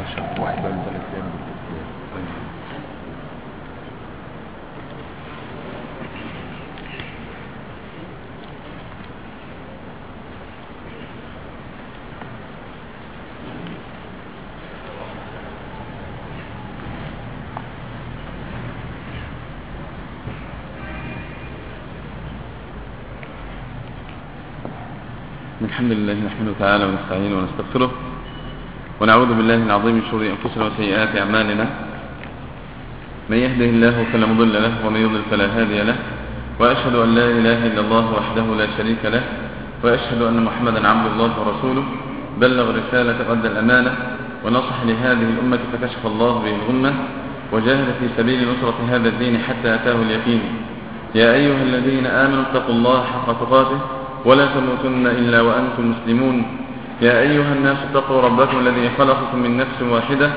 واحد بقى من 3 أيام بالتسليم. الحمد لله نحمده تعالى ونستعينه ونستغفره ونعوذ بالله العظيم من شرور أنفسنا وسيئات أعمالنا. من يهده الله فلا مضل له ومن يضلل فلا هادي له، وأشهد أن لا إله إلا الله وحده لا شريك له، وأشهد أن محمدا عبد الله ورسوله بلغ رسالة وأدى الأمانة ونصح لهذه الأمة فكشف الله به الغمة وجاهد في سبيل نصرة هذا الدين حتى أتاه اليقين. يا أيها الذين آمنوا اتقوا الله حق تقاته ولا تموتن إلا وأنتم مسلمون. يا أيها الناس اتقوا ربكم الذي خلقكم من نفس واحدة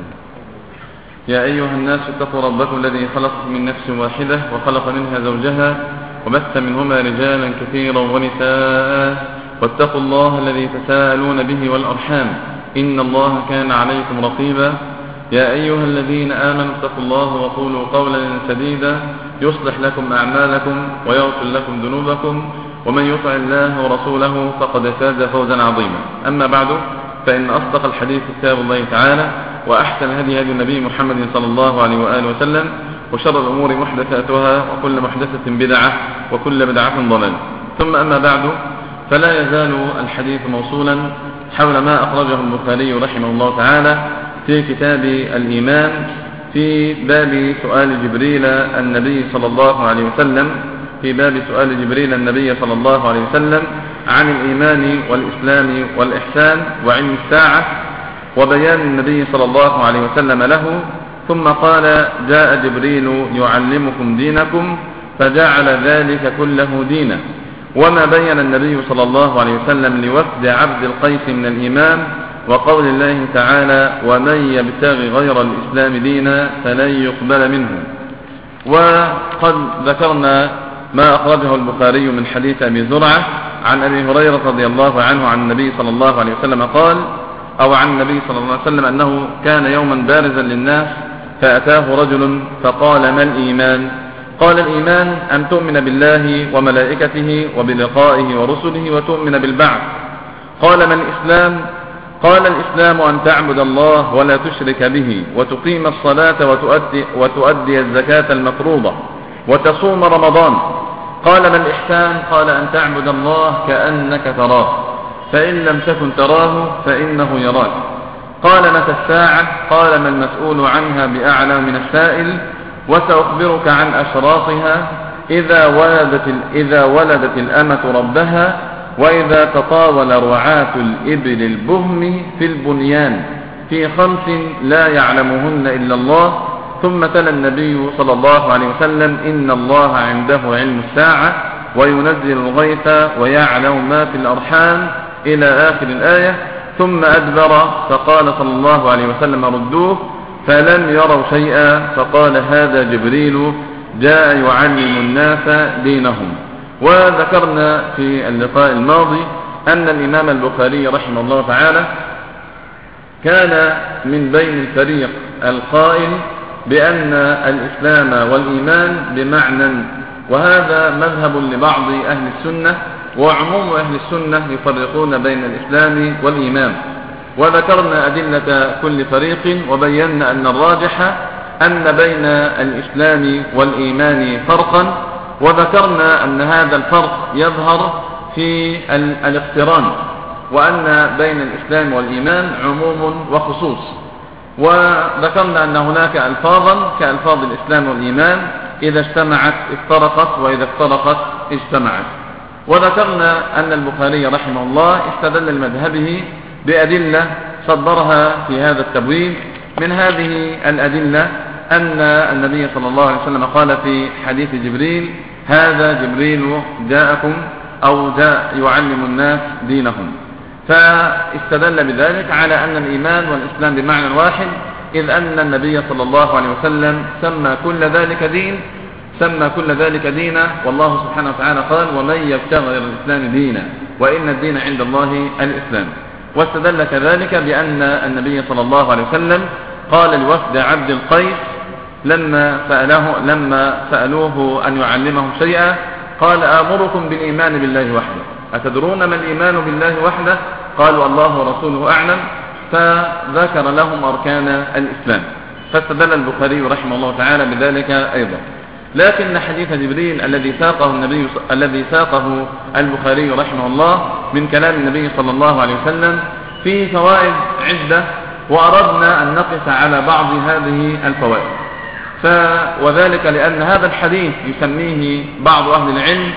وخلق منها زوجها وبث منهما رجالا كثيرا ونساء، واتقوا الله الذي تساءلون به والأرحام إن الله كان عليكم رقيبا. يا أيها الذين آمنوا اتقوا الله وقولوا قولا سديدا يصلح لكم أعمالكم ويغفر لكم ذنوبكم، ومن يطع الله ورسوله فقد فاز فوزا عظيما. أما بعد، فإن أصدق الحديث كتاب الله تعالى، وأحسن هدي النبي محمد صلى الله عليه وآله وسلم، وشر الأمور محدثاتها، وكل محدثة بدعة، وكل بدعة ضلالة. ثم أما بعد، فلا يزال الحديث موصولا حول ما أخرجه البخاري رحمه الله تعالى في كتاب الإيمان في باب سؤال جبريل النبي صلى الله عليه وسلم عن الإيمان والإسلام والإحسان وعلم الساعة وبيان النبي صلى الله عليه وسلم له. ثم قال: جاء جبريل يعلمكم دينكم، فجعل ذلك كله دينا. وما بين النبي صلى الله عليه وسلم لوفد عبد القيس من الإيمان، وقول الله تعالى: ومن يبتغي غير الإسلام دينا فلن يقبل منه. وقد ذكرنا ما أخرجه البخاري من حديث أبي زرعة عن أبي هريرة رضي الله عنه عن النبي صلى الله عليه وسلم قال، أو عن النبي صلى الله عليه وسلم أنه كان يوما بارزا للناس فأتاه رجل فقال: ما الإيمان؟ قال: الإيمان أن تؤمن بالله وملائكته وبلقائه ورسله وتؤمن بالبعث. قال: ما الإسلام؟ قال: الإسلام أن تعبد الله ولا تشرك به، وتقيم الصلاة وتؤدي الزكاة المفروضة، وتصوم رمضان. قال: ما الإحسان؟ قال: أن تعبد الله كأنك تراه، فإن لم تكن تراه فإنه يراك. قال: متى الساعة؟ قال: ما المسؤول عنها بأعلم من السائل، وسأخبرك عن أشراطها: إذا ولدت الأمة ربها، وإذا تطاول رعاة الإبل البهم في البنيان، في 5 لا يعلمهن إلا الله. ثم تلا النبي صلى الله عليه وسلم: إن الله عنده علم الساعة وينزل الغيث ويعلم ما في الأرحام، إلى آخر الآية. ثم أدبر فقال صلى الله عليه وسلم: ردوه، فلم يروا شيئا. فقال: هذا جبريل جاء يعلم الناس دينهم. وذكرنا في اللقاء الماضي أن الإمام البخاري رحمه الله تعالى كان من بين الفريق القائل بأن الإسلام والإيمان بمعنى، وهذا مذهب لبعض أهل السنة، وعموم أهل السنة يفرقون بين الإسلام والإيمان. وذكرنا أدلة كل فريق، وبينا أن الراجح أن بين الإسلام والإيمان فرقا، وذكرنا أن هذا الفرق يظهر في الاقتران، وأن بين الإسلام والإيمان عموم وخصوص. وذكرنا أن هناك ألفاظا كألفاظ الإسلام والإيمان إذا اجتمعت افترقت، وإذا افترقت اجتمعت. وذكرنا أن البخاري رحمه الله استدل لمذهبه بأدلة صدرها في هذا التبويب. من هذه الأدلة أن النبي صلى الله عليه وسلم قال في حديث جبريل: هذا جبريل جاءكم، أو جاء يعلم الناس دينهم. فاستدل بذلك على أن الإيمان والإسلام بمعنى واحد، إذ أن النبي صلى الله عليه وسلم سمى كل ذلك دينا، والله سبحانه وتعالى قال: ومن يبتغي غير الإسلام دينا، وإن الدين عند الله الإسلام. واستدل كذلك بأن النبي صلى الله عليه وسلم قال لوفد عبد القيس لما سألوه أن يعلمهم شيئا قال آمركم بالإيمان بالله وحده، أتدرون ما الإيمان بالله وحده؟ قالوا الله ورسوله أعلم، فذكر لهم أركان الإسلام. فاستدل البخاري رحمه الله تعالى بذلك أيضا. لكن حديث جبريل الذي ساقه البخاري رحمه الله من كلام النبي صلى الله عليه وسلم فيه فوائد عدة، وأردنا أن نقف على بعض هذه الفوائد. وذلك لأن هذا الحديث يسميه بعض أهل العلم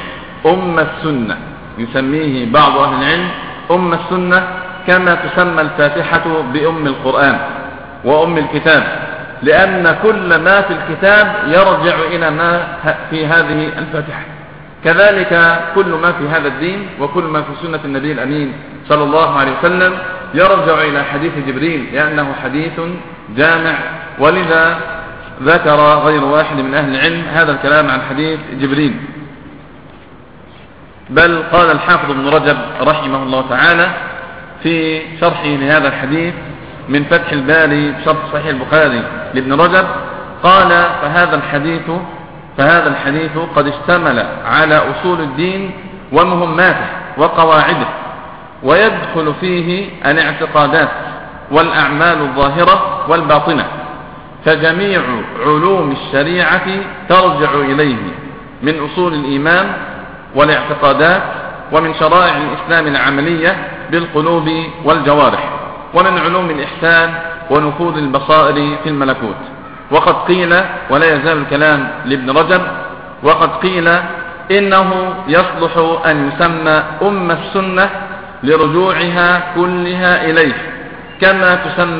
أم السنة، كما تسمى الفاتحة بأم القرآن وأم الكتاب، لأن كل ما في الكتاب يرجع إلى ما في هذه الفاتحة. كذلك كل ما في هذا الدين وكل ما في سنة النبي الأمين صلى الله عليه وسلم يرجع إلى حديث جبريل، لأنه حديث جامع. ولذا ذكر غير واحد من أهل العلم هذا الكلام عن حديث جبريل. بل قال الحافظ ابن رجب رحمه الله تعالى في شرحه لهذا الحديث من فتح الباري بشرح صحيح البخاري لابن رجب، قال فهذا الحديث قد اشتمل على أصول الدين ومهماته وقواعده، ويدخل فيه الاعتقادات والأعمال الظاهرة والباطنة، فجميع علوم الشريعة ترجع إليه من أصول الإيمان والاعتقادات، ومن شرائع الإسلام العملية بالقلوب والجوارح، ومن علوم الإحسان ونفوذ البصائر في الملكوت. وقد قيل، ولا يزال الكلام لابن رجب، وقد قيل إنه يصلح أن يسمى أم السنة لرجوعها كلها إليه، كما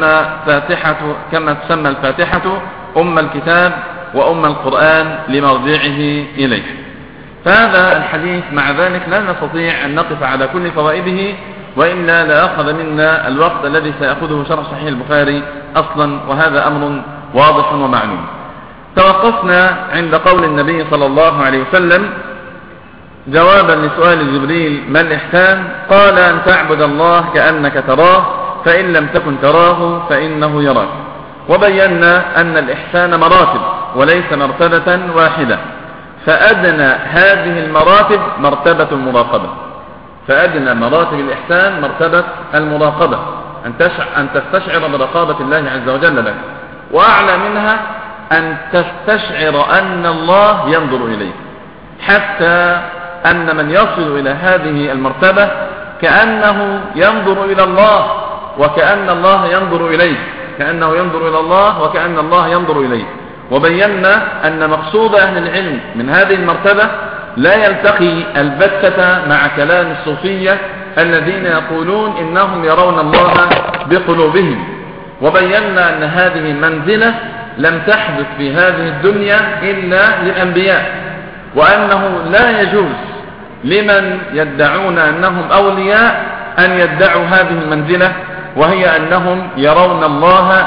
تسمى الفاتحة أم الكتاب وأم القرآن لمرجعه إليه. فهذا الحديث مع ذلك لا نستطيع أن نقف على كل فوائده، وإلا لأخذ منا الوقت الذي سيأخذه شرح صحيح البخاري أصلا، وهذا أمر واضح ومعلوم. توقفنا عند قول النبي صلى الله عليه وسلم جوابا لسؤال جبريل ما الإحسان؟ قال أن تعبد الله كأنك تراه، فإن لم تكن تراه فإنه يراك. وبينا أن الإحسان مراتب وليس مرتبة واحدة، فأدنى هذه المراتب مرتبة المراقبة، فأدنى مراتب الإحسان مرتبة المراقبة، أن تستشعر برقابة الله عز وجل لك، وأعلى منها أن تستشعر أن الله ينظر إليك، حتى أن من يصل إلى هذه المرتبة كأنه ينظر إلى الله وكأن الله ينظر إليه، كأنه ينظر إلى الله وكأن الله ينظر إليه. وبينا أن مقصود أهل العلم من هذه المرتبة لا يلتقي البتة مع كلام الصوفية الذين يقولون إنهم يرون الله بقلوبهم. وبينا أن هذه منزلة لم تحدث في هذه الدنيا إلا للأنبياء، وأنه لا يجوز لمن يدعون أنهم أولياء أن يدعوا هذه المنزلة، وهي أنهم يرون الله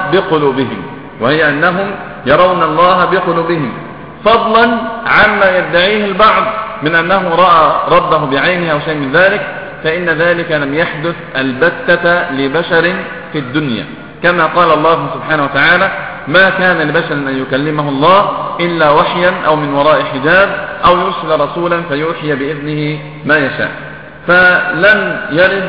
بقلوبهم، فضلا عما يدعيه البعض من أنه رأى ربه بعينه أو شيء من ذلك، فإن ذلك لم يحدث البتة لبشر في الدنيا، كما قال الله سبحانه وتعالى ما كان لبشر أن يكلمه الله إلا وحيا أو من وراء حجاب أو يرسل رسولا فيوحي بإذنه ما يشاء. فلم يرد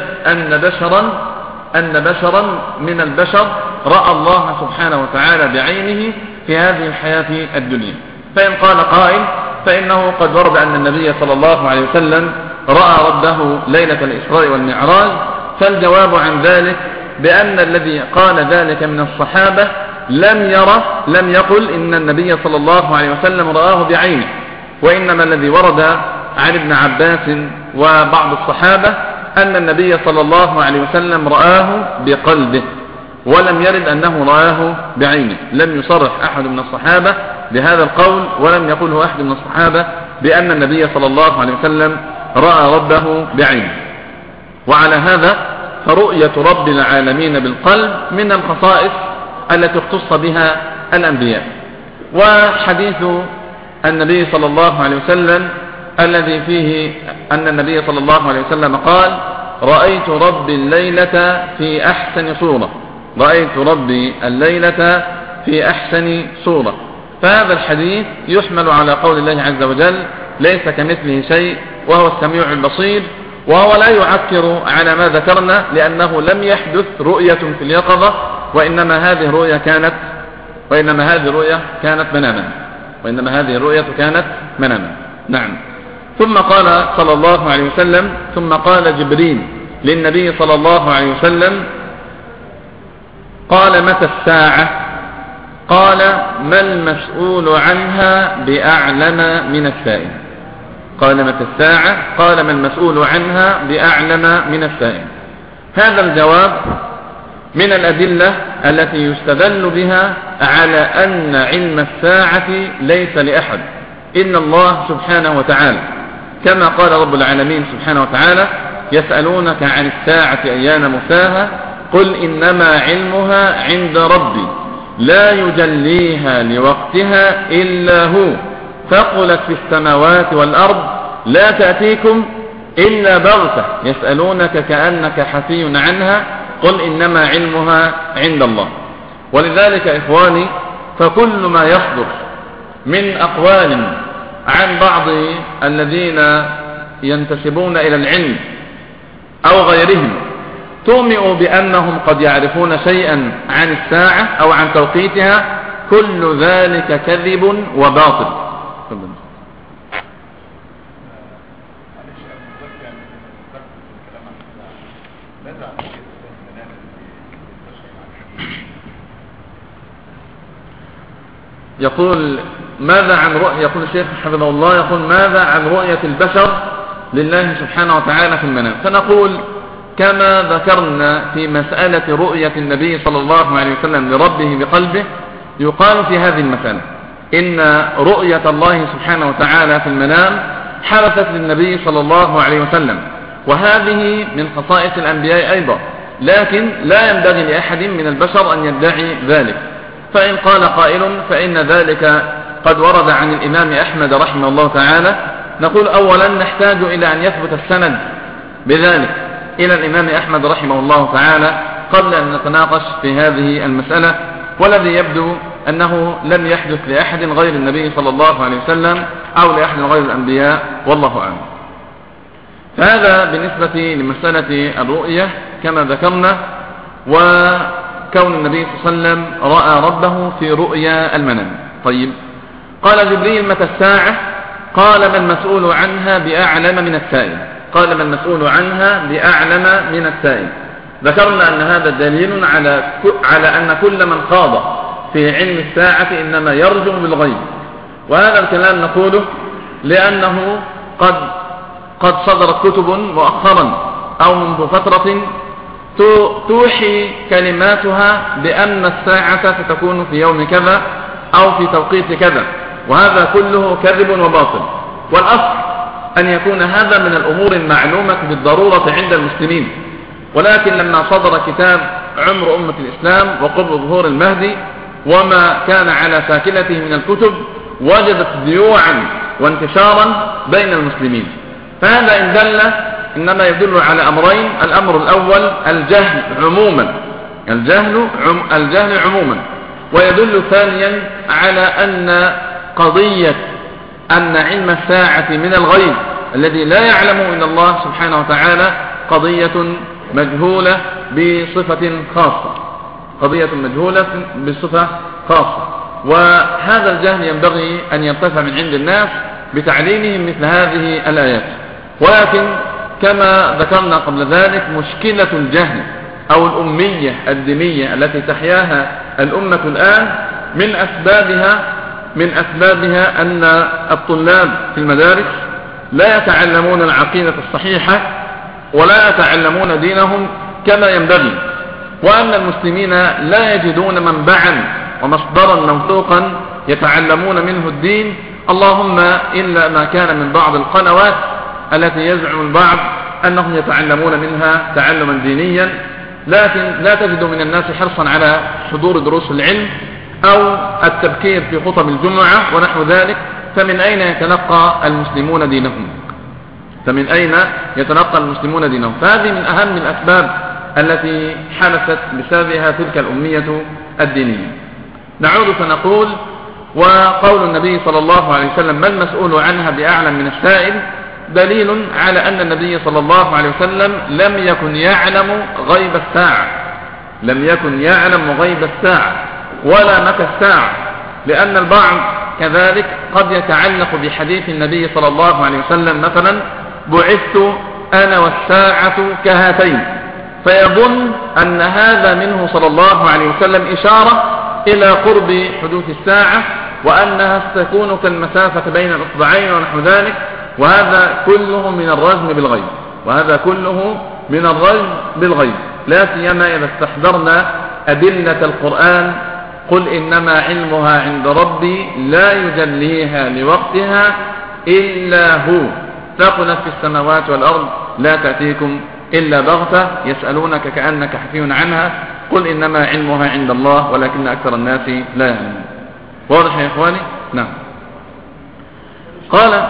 أن بشرا من البشر رأى الله سبحانه وتعالى بعينه في هذه الحياة الدنيا. فإن قال قائل فإنه قد ورد أن النبي صلى الله عليه وسلم رأى ربه ليلة الإسراء والمعراج، فالجواب عن ذلك بأن الذي قال ذلك من الصحابة لم يقل إن النبي صلى الله عليه وسلم رآه بعينه، وإنما الذي ورد عن ابن عباس وبعض الصحابة أن النبي صلى الله عليه وسلم رآه بقلبه، ولم يرد أنه رآه بعينه. لم يصرح أحد من الصحابة بهذا القول، ولم يقله أحد من الصحابة بأن النبي صلى الله عليه وسلم رأى ربه بعينه. وعلى هذا فرؤية رب العالمين بالقلب من الخصائص التي اختص بها الأنبياء. وحديث النبي صلى الله عليه وسلم الذي فيه أن النبي صلى الله عليه وسلم قال رأيت ربي الليلة في أحسن صورة، رأيت ربي الليلة في أحسن صورة. فهذا الحديث يحمل على قول الله عز وجل ليس كمثله شيء وهو السميع البصير، وهو لا يعكر على ما ذكرنا، لأنه لم يحدث رؤية في اليقظة، وإنما هذه الرؤية كانت مناما. نعم. ثم قال صلى الله عليه وسلم: ثم قال جبريل للنبي صلى الله عليه وسلم: قال متى الساعة؟ قال: ما المسؤول عنها بأعلم من السائل. قال: متى الساعة؟ قال: ما المسؤول عنها بأعلم من السائل. هذا الجواب من الأدلة التي يستدل بها على أن علم الساعة ليس لأحد إلا الله سبحانه وتعالى، كما قال رب العالمين سبحانه وتعالى: يسألونك عن الساعة أيان مرساها قل إنما علمها عند ربي لا يجليها لوقتها إلا هو ثقلت في السماوات والأرض لا تأتيكم إلا بغتة يسألونك كأنك حفي عنها قل إنما علمها عند الله. ولذلك إخواني، فكل ما يصدر من أقوال عن بعض الذين ينتسبون إلى العلم أو غيرهم تومئ بأنهم قد يعرفون شيئا عن الساعة أو عن توقيتها، كل ذلك كذب وباطل. يقول ماذا عن رؤية، يقول الشيخ حفظه الله، يقول ماذا عن رؤية البشر لله سبحانه وتعالى في المنام؟ فنقول كما ذكرنا في مسألة رؤية النبي صلى الله عليه وسلم لربه بقلبه، يقال في هذه المسألة إن رؤية الله سبحانه وتعالى في المنام حدثت للنبي صلى الله عليه وسلم، وهذه من خصائص الأنبياء أيضا، لكن لا ينبغي لأحد من البشر أن يدعي ذلك. فإن قال قائل فإن ذلك قد ورد عن الإمام أحمد رحمه الله تعالى، نقول أولا نحتاج إلى أن يثبت السند بذلك إلى الإمام أحمد رحمه الله تعالى قبل أن نتناقش في هذه المسألة، والذي يبدو أنه لم يحدث لأحد غير النبي صلى الله عليه وسلم أو لأحد غير الأنبياء، والله أعلم. فهذا بالنسبة لمسألة الرؤية كما ذكرنا، وكون النبي صلى الله عليه وسلم رأى ربه في رؤيا المنام. طيب، قال جبريل متى الساعة؟ قال ما المسؤول عنها بأعلم من السائل. قال ما المسؤول عنها بأعلم من السائل. ذكرنا أن هذا دليل على أن كل من خاض في علم الساعة إنما يرجم بالغيب، وهذا الكلام نقوله لأنه قد صدرت كتب مؤخرا أو منذ فترة توحي كلماتها بأن الساعة ستكون في يوم كذا أو في توقيت كذا، وهذا كله كذب وباطل. والأصل أن يكون هذا من الأمور المعلومة بالضرورة عند المسلمين، ولكن لما صدر كتاب عمر أمة الإسلام وقرب ظهور المهدي وما كان على شاكلته من الكتب وجدت ذيوعا وانتشارا بين المسلمين، فهذا إن دل إنما يدل على أمرين: الأمر الأول الجهل عموما، الجهل عموما، ويدل ثانيا على أن قضية أن علم الساعة من الغيب الذي لا يعلمه إلا الله سبحانه وتعالى قضية مجهولة بصفة خاصة، قضية مجهولة بصفة خاصة، وهذا الجهل ينبغي أن يرتفع من عند الناس بتعليمهم مثل هذه الآيات. ولكن كما ذكرنا قبل ذلك، مشكلة الجهل أو الأمية الدينية التي تحياها الأمة الآن من أسبابها أن الطلاب في المدارس لا يتعلمون العقيدة الصحيحة ولا يتعلمون دينهم كما ينبغي، وأن المسلمين لا يجدون منبعا ومصدرا موثوقا يتعلمون منه الدين، اللهم إلا ما كان من بعض القنوات التي يزعم البعض أنهم يتعلمون منها تعلما دينيا، لكن لا تجد من الناس حرصا على حضور دروس العلم أو التبكير في خطب الجمعة ونحو ذلك، فمن أين يتلقى المسلمون دينهم؟ فمن أين يتلقى المسلمون دينهم؟ فهذه من أهم الأسباب التي حدثت بسببها تلك الأمية الدينية. نعود فنقول: وقول النبي صلى الله عليه وسلم: ما المسؤول عنها بأعلم من السائل، دليل على أن النبي صلى الله عليه وسلم لم يكن يعلم غيب الساعة، لم يكن يعلم غيب الساعة ولا متى الساعة، لأن البعض كذلك قد يتعلق بحديث النبي صلى الله عليه وسلم مثلا: بعثت أنا والساعة كهاتين، فيظن أن هذا منه صلى الله عليه وسلم إشارة إلى قرب حدوث الساعة، وأنها ستكون كالمسافة بين الإصبعين ونحو ذلك، وهذا كله من الرجم بالغيب، وهذا كله من الرجم بالغيب، لا سيما إذا استحضرنا أدلة القرآن: قل إنما علمها عند ربي لا يجليها لوقتها إلا هو، ثقلت في السماوات والأرض لا تأتيكم إلا بغتة، يسألونك كأنك حفي عنها، قل إنما علمها عند الله ولكن أكثر الناس لا يعلمون. واضح يا إخواني؟ نعم. قال: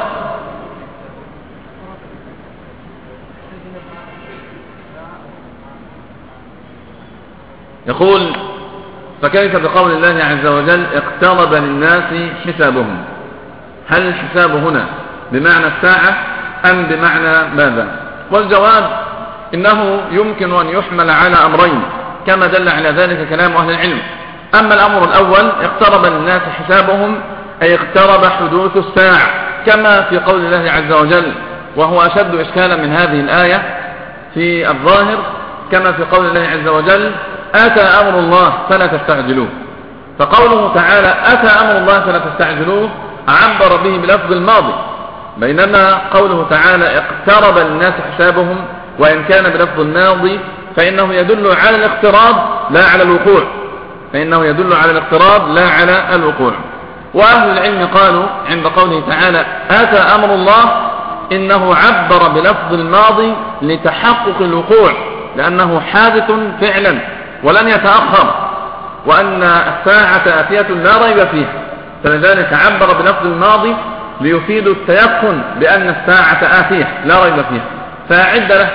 يقول: فكيف بقول الله عز وجل: اقترب للناس حسابهم؟ هل الحساب هنا بمعنى الساعة أم بمعنى ماذا؟ والجواب: إنه يمكن أن يحمل على أمرين كما دل على ذلك كلام أهل العلم. أما الأمر الأول: اقترب للناس حسابهم، أي اقترب حدوث الساعة، كما في قول الله عز وجل، وهو أشد إشكالا من هذه الآية في الظاهر، كما في قول الله عز وجل: أتى أمر الله فلا تستعجلوه. فقوله تعالى: أتى أمر الله فلا تستعجلوه، عبر به بلفظ الماضي، بينما قوله تعالى: اقترب للناس حسابهم، وإن كان بلفظ الماضي فإنه يدل على الاقتراب لا على الوقوع، فإنه يدل على الاقتراب لا على الوقوع. وأهل العلم قالوا عند قوله تعالى: أتى أمر الله، إنه عبر بلفظ الماضي لتحقق الوقوع، لأنه حادث فعلا ولن يتأخر، وأن الساعة آتية لا ريب فيها، فلذلك عبر بلفظ الماضي ليفيد التيقن بأن الساعة آتية لا ريب فيها، فأعد له.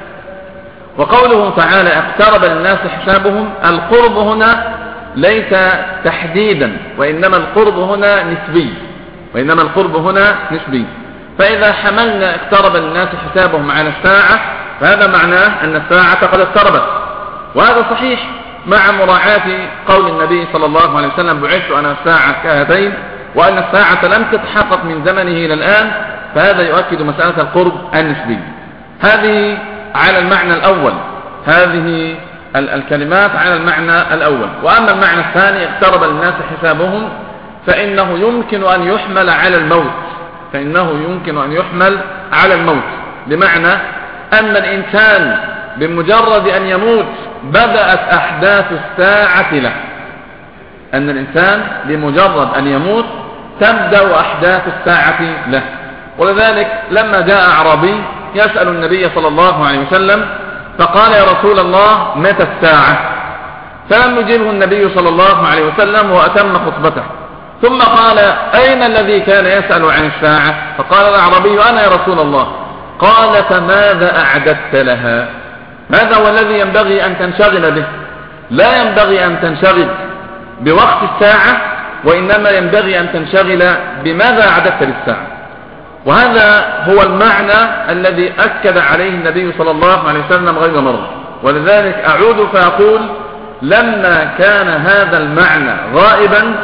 وقوله تعالى: اقترب للناس حسابهم، القرب هنا ليس تحديدا، وإنما القرب هنا نسبي، وإنما القرب هنا نسبي. فإذا حملنا اقترب للناس حسابهم على الساعة، فهذا معناه أن الساعة قد اقتربت، وهذا صحيح مع مراعاة قول النبي صلى الله عليه وسلم: بعثت أنا الساعة كهاتين، وأن الساعة لم تتحقق من زمنه إلى الآن، فهذا يؤكد مسألة القرب النسبي. هذه على المعنى الأول، هذه الكلمات على المعنى الأول. وأما المعنى الثاني: اقترب للناس حسابهم، فإنه يمكن أن يحمل على الموت، فإنه يمكن أن يحمل على الموت، بمعنى أن الإنسان بمجرد أن يموت بدأت أحداث الساعة له، أن الإنسان بمجرد أن يموت تبدأ أحداث الساعة له. ولذلك لما جاء أعرابي يسأل النبي صلى الله عليه وسلم فقال: يا رسول الله متى الساعة؟ فلم يجيبه النبي صلى الله عليه وسلم وأتم خطبته، ثم قال: أين الذي كان يسأل عن الساعة؟ فقال الأعرابي: أنا يا رسول الله. قال: فماذا أعددت لها؟ هذا هو الذي ينبغي أن تنشغل به، لا ينبغي أن تنشغل بوقت الساعة، وإنما ينبغي أن تنشغل بماذا أعددت للساعة. وهذا هو المعنى الذي أكد عليه النبي صلى الله عليه وسلم غير مرة. ولذلك أعود فأقول: لما كان هذا المعنى غائبا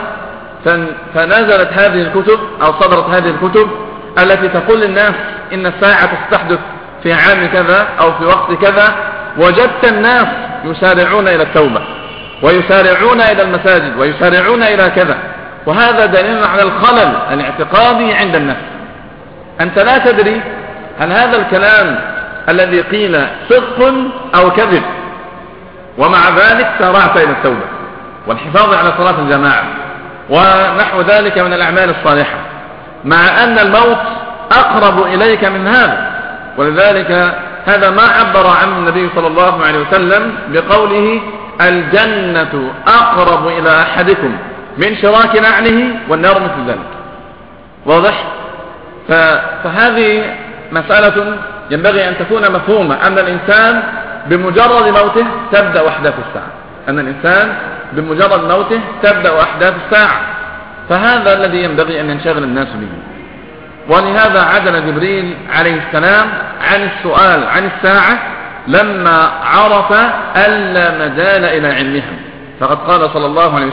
فنزلت هذه الكتب أو صدرت هذه الكتب التي تقول للناس إن الساعة تستحدث في عام كذا أو في وقت كذا، وجدت الناس يسارعون إلى التوبة ويسارعون إلى المساجد ويسارعون إلى كذا، وهذا دليل على الخلل الاعتقادي عند الناس. أنت لا تدري هل هذا الكلام الذي قيل صدق أو كذب، ومع ذلك سارعت إلى التوبة والحفاظ على صلاة الجماعة ونحو ذلك من الأعمال الصالحة، مع أن الموت أقرب إليك من هذا. ولذلك هذا ما عبر عنه النبي صلى الله عليه وسلم بقوله: الجنة أقرب إلى أحدكم من شراك نعله والنار مثل ذلك. واضح؟ فهذه مسألة ينبغي أن تكون مفهومة، أن الإنسان بمجرد موته تبدأ أحداث الساعة، أن الإنسان بمجرد موته تبدأ أحداث الساعة، فهذا الذي ينبغي أن ينشغل الناس به. ولهذا عجل جبريل عليه السلام عن السؤال عن الساعة لما عرف ألا مجال إلى علمها، فقد قال صلى الله عليه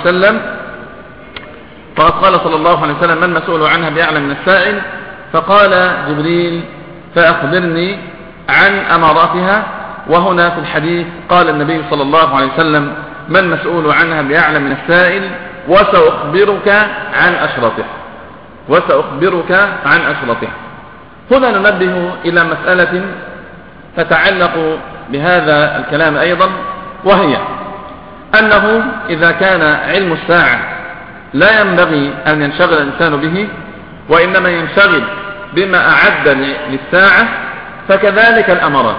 وسلم من مسؤول عنها بأعلم من السائل، فقال جبريل فأخبرني عن أماراتها. وهنا في الحديث قال النبي صلى الله عليه وسلم من مسؤول عنها بأعلم من السائل وسأخبرك عن أشرطها. هنا ننبه إلى مسألة تتعلق بهذا الكلام أيضا، وهي أنه إذا كان علم الساعة لا ينبغي أن ينشغل الإنسان به، وإنما ينشغل بما أعد للساعة، فكذلك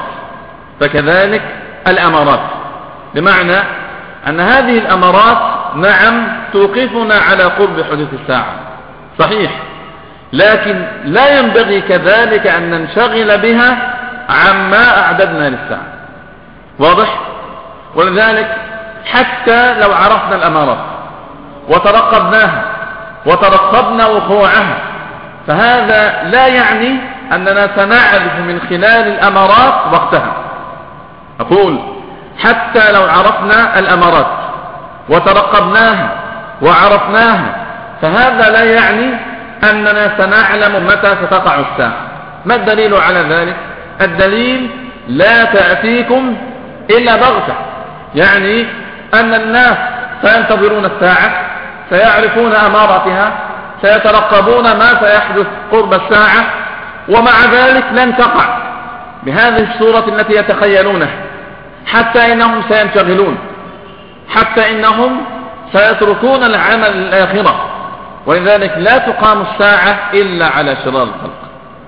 الأمارات، بمعنى أن هذه الأمارات نعم توقفنا على قرب حدوث الساعة صحيح، لكن لا ينبغي كذلك أن ننشغل بها عما أعددنا للساعة. واضح؟ ولذلك حتى لو عرفنا الأمارات وترقبناها وترقبنا وقوعها، فهذا لا يعني أننا سنعرف من خلال الأمارات وقتها. أقول حتى لو عرفنا الأمارات وترقبناها وعرفناها، فهذا لا يعني أننا سنعلم متى ستقع الساعة. ما الدليل على ذلك؟ الدليل لا تأتيكم إلا بغتة، يعني أن الناس سينتظرون الساعة، سيعرفون أماراتها، سيترقبون ما سيحدث قرب الساعة، ومع ذلك لن تقع بهذه الصورة التي يتخيلونها، حتى إنهم سينشغلون، حتى إنهم سيتركون العمل للآخرة. ولذلك لا تقام الساعة إلا على شرار الخلق،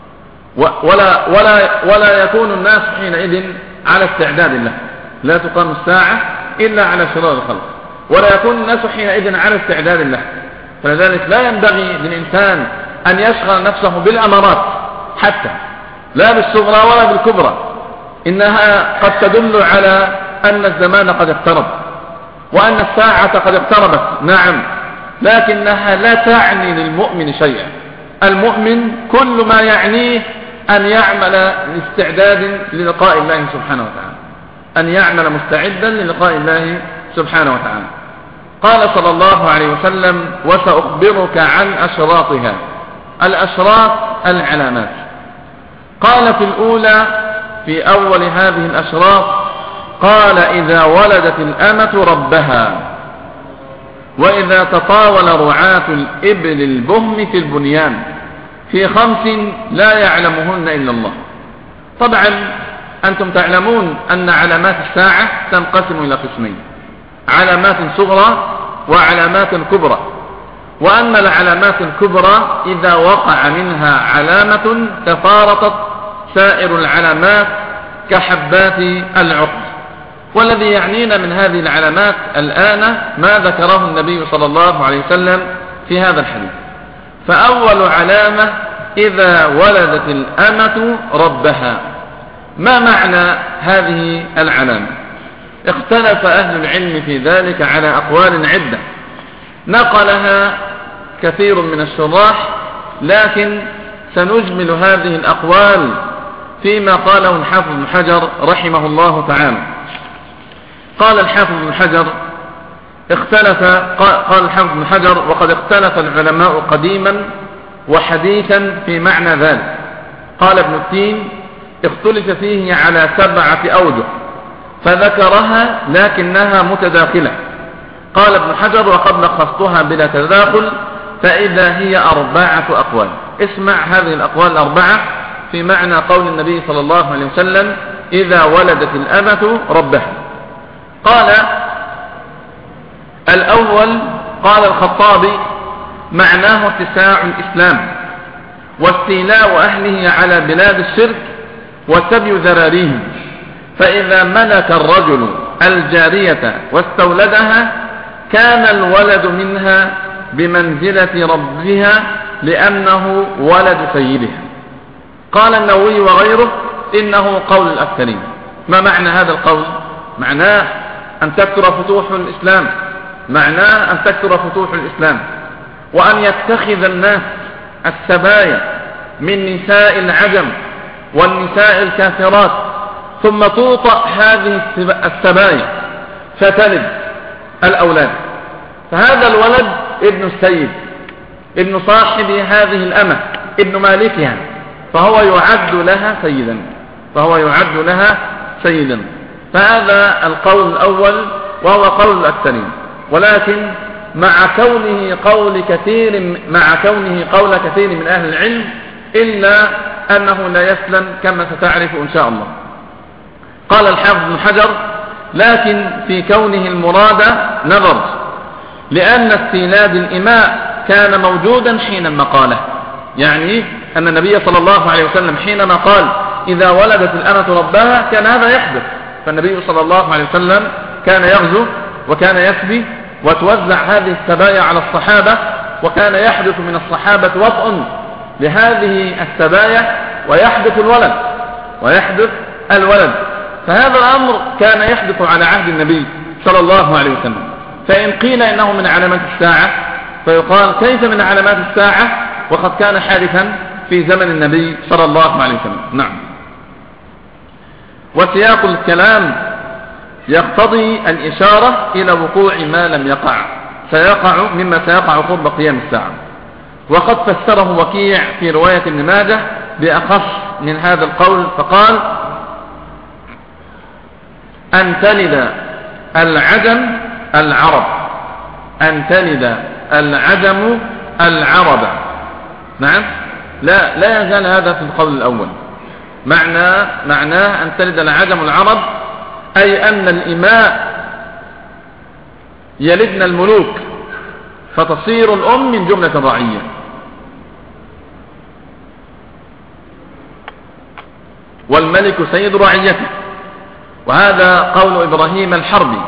ولا يكون الناس حينئذ على استعداد له. لا تقام الساعة إلا على شرار الخلق، ولا يكون الناس حينئذ على استعداد له. فلذلك لا ينبغي للإنسان أن يشغل نفسه بالأمارات، حتى لا بالصغرى ولا بالكبرى، إنها قد تدل على أن الزمان قد اقترب وأن الساعة قد اقتربت، نعم، لكنها لا تعني للمؤمن شيئا. المؤمن كل ما يعنيه أن يعمل لاستعداد للقاء الله سبحانه وتعالى، أن يعمل مستعدا للقاء الله سبحانه وتعالى. قال صلى الله عليه وسلم وسأخبرك عن أشراطها. الأشراط العلامات. قال في الأولى في أول هذه الأشراط قال إذا ولدت الأمة ربها، وإذا تطاول رعاة الإبل البهم في البنيان، في 5 لا يعلمهن إلا الله. طبعا أنتم تعلمون أن علامات الساعة تنقسم إلى قسمين: علامات صغرى وعلامات كبرى. وأن العلامات الكبرى إذا وقع منها علامة تفارطت سائر العلامات كحبات العقد. والذي يعنينا من هذه العلامات الآن ما ذكره النبي صلى الله عليه وسلم في هذا الحديث. فأول علامة إذا ولدت الأمة ربها. ما معنى هذه العلامة؟ اختلف أهل العلم في ذلك على أقوال عدة نقلها كثير من الشراح، لكن سنجمل هذه الأقوال فيما قاله الحافظ بن حجر رحمه الله تعالى. قال الحافظ بن حجر وقد اختلف العلماء قديما وحديثا في معنى ذلك. قال ابن التين اختلف فيه على 7 أوجه فذكرها لكنها متداخلة. قال ابن حجر وقد لخصتها بلا تداخل فإذا هي 4 أقوال. اسمع هذه الأقوال 4 في معنى قول النبي صلى الله عليه وسلم إذا ولدت الأمة ربها. قال الأول قال الخطابي معناه اتساع الإسلام واستيلاء أهله على بلاد الشرك وسبي ذراريهم، فإذا ملك الرجل الجارية واستولدها كان الولد منها بمنزلة ربها لأنه ولد سيدها. قال النووي وغيره إنه قول الأكثرين. ما معنى هذا القول؟ معناه أن تكثر فتوح الإسلام، معناه أن تكثر فتوح الإسلام، وأن يتخذ الناس السبايا من نساء العجم والنساء الكافرات، ثم توطأ هذه السبايا فتلد الأولاد، فهذا الولد ابن السيد، ابن صاحب هذه الأمة، ابن مالكها، فهو يعد لها سيدا، فهو يعد لها سيدا. فهذا القول الأول وهو قول الأكثرين، ولكن مع كونه قول كثير من أهل العلم إلا أنه لا يسلم كما ستعرف إن شاء الله. قال الحافظ ابن حجر: لكن في كونه المراد نظر، لأن استيلاد الإماء كان موجودا حينما قاله، يعني أن النبي صلى الله عليه وسلم حينما قال إذا ولدت الأمة ربها كان هذا يحدث، فالنبي صلى الله عليه وسلم كان يغزو وكان يسبي وتوزع هذه السبايا على الصحابة، وكان يحدث من الصحابة وطء لهذه السبايا ويحدث الولد، فهذا الأمر كان يحدث على عهد النبي صلى الله عليه وسلم. فإن قيل إنه من علامات الساعة فيقال كيف من علامات الساعة وقد كان حادثا في زمن النبي صلى الله عليه وسلم. نعم. وسياق الكلام يقتضي الإشارة إلى وقوع ما لم يقع مما سيقع قرب قيام الساعة، وقد فسره وكيع في رواية ابن ماجه بأخص من هذا القول، فقال: أن تلد العجم العرب، أن تلد العجم العرب. نعم، لا يزال هذا في القول الأول، معناه أن تلد العجم العرب، أي أن الإماء يلدن الملوك فتصير الأم من جملة الرعية. والملك سيد رعيته، وهذا قول إبراهيم الحربي،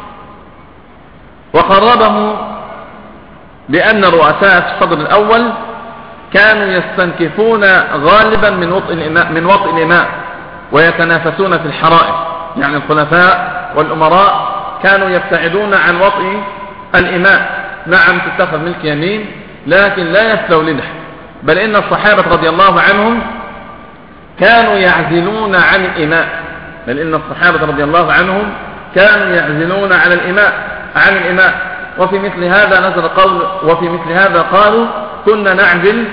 وقربه بأن الرؤساء في الصدر الأول كانوا يستنكفون غالبا من وطء الإماء ويتنافسون في الحرائر، يعني الخلفاء والأمراء كانوا يبتعدون عن وطء الإماء. نعم، تتخذ ملك يمين لكن لا يستولده، بل إن الصحابة رضي الله عنهم كانوا يعزلون عن الإماء، وفي مثل هذا نزل قول، وفي مثل هذا قالوا: كنا نعزل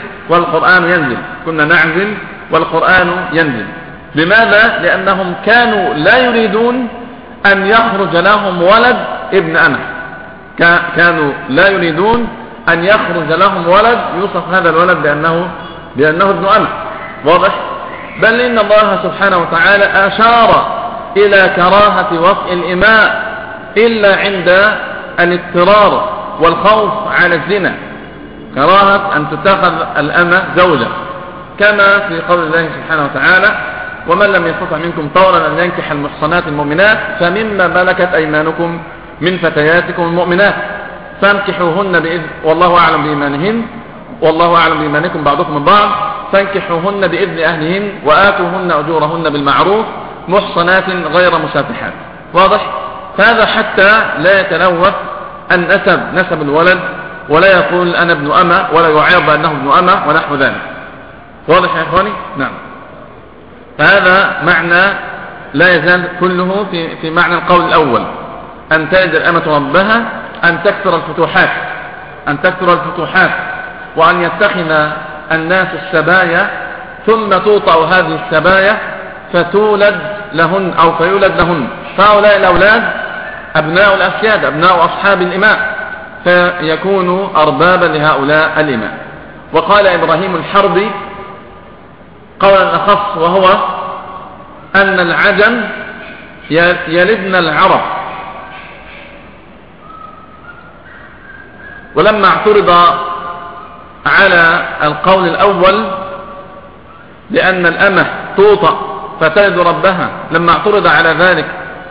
والقرآن ينزل. لماذا؟ لأنهم كانوا لا يريدون أن يخرج لهم ولد ابن أمة، كانوا لا يريدون أن يخرج لهم ولد يوصف هذا الولد بأنه ابن أمة، واضح؟ بل إن الله سبحانه وتعالى أشار إلى كراهة وطء الإماء إلا عند الاضطرار والخوف على الزنا، كراهة أن تتخذ الأمة زوجة، كما في قول الله سبحانه وتعالى: ومن لم يستطع منكم طولا أن ينكح المحصنات المؤمنات فمما ملكت أيمانكم من فتياتكم المؤمنات فانكحوهن بإذن والله أعلم بإيمانهن والله أعلم بإيمانكم بعضكم من بعض فانكحوهن بإذن أهلهن وآتوهن أجورهن بالمعروف محصنات غير مسافحات. واضح؟ فهذا حتى لا يتلوث نسب الولد، ولا يقول أنا ابن أمة ولا يعيب أنه ابن أمة ونحو ذلك. واضح يا إخواني؟ نعم. فهذا معنى لا يزال كله في معنى القول الأول، أن تلد الأمة ربها، أن تكثر الفتوحات، وأن يتخذ الناس السبايا ثم توطأ هذه السبايا فتولد لهن أو فيولد لهن، فهؤلاء الأولاد أبناء الأسياد، أبناء أصحاب الإماء، فيكونوا أربابا لهؤلاء الإماء. وقال إبراهيم الحربي قولا أخص، وهو أن العجم يلدن العرب. ولما اعترض على القول الأول لأن الأمة توطأ فتلد ربها، لما اعترض على ذلك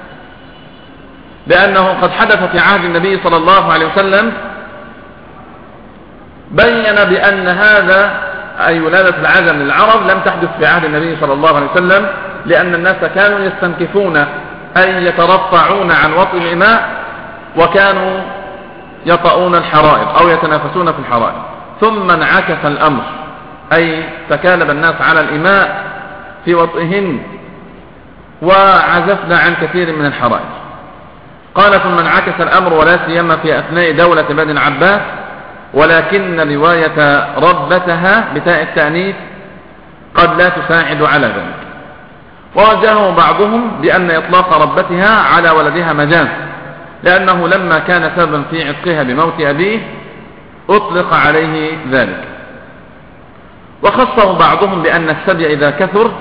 لأنه قد حدث في عهد النبي صلى الله عليه وسلم، بين بأن هذا أي ولادة العجم للعرب لم تحدث في عهد النبي صلى الله عليه وسلم، لأن الناس كانوا يستنكفون أي يترفعون عن وطء الإماء، وكانوا يطؤون الحرائر أو يتنافسون في الحرائر. ثم انعكس الأمر، أي تكالب الناس على الإماء في وطئهن وعزفنا عن كثير من الحرائر. قال ثم انعكس الأمر ولا سيما في أثناء دولة بني العباس، ولكن رواية ربتها بتاء التأنيث قد لا تساعد على ذلك. ووجهه بعضهم بأن إطلاق ربتها على ولدها مجاز، لأنه لما كان سببا في عتقها بموت أبيه أطلق عليه ذلك. وخصه بعضهم بأن السبي إذا كثر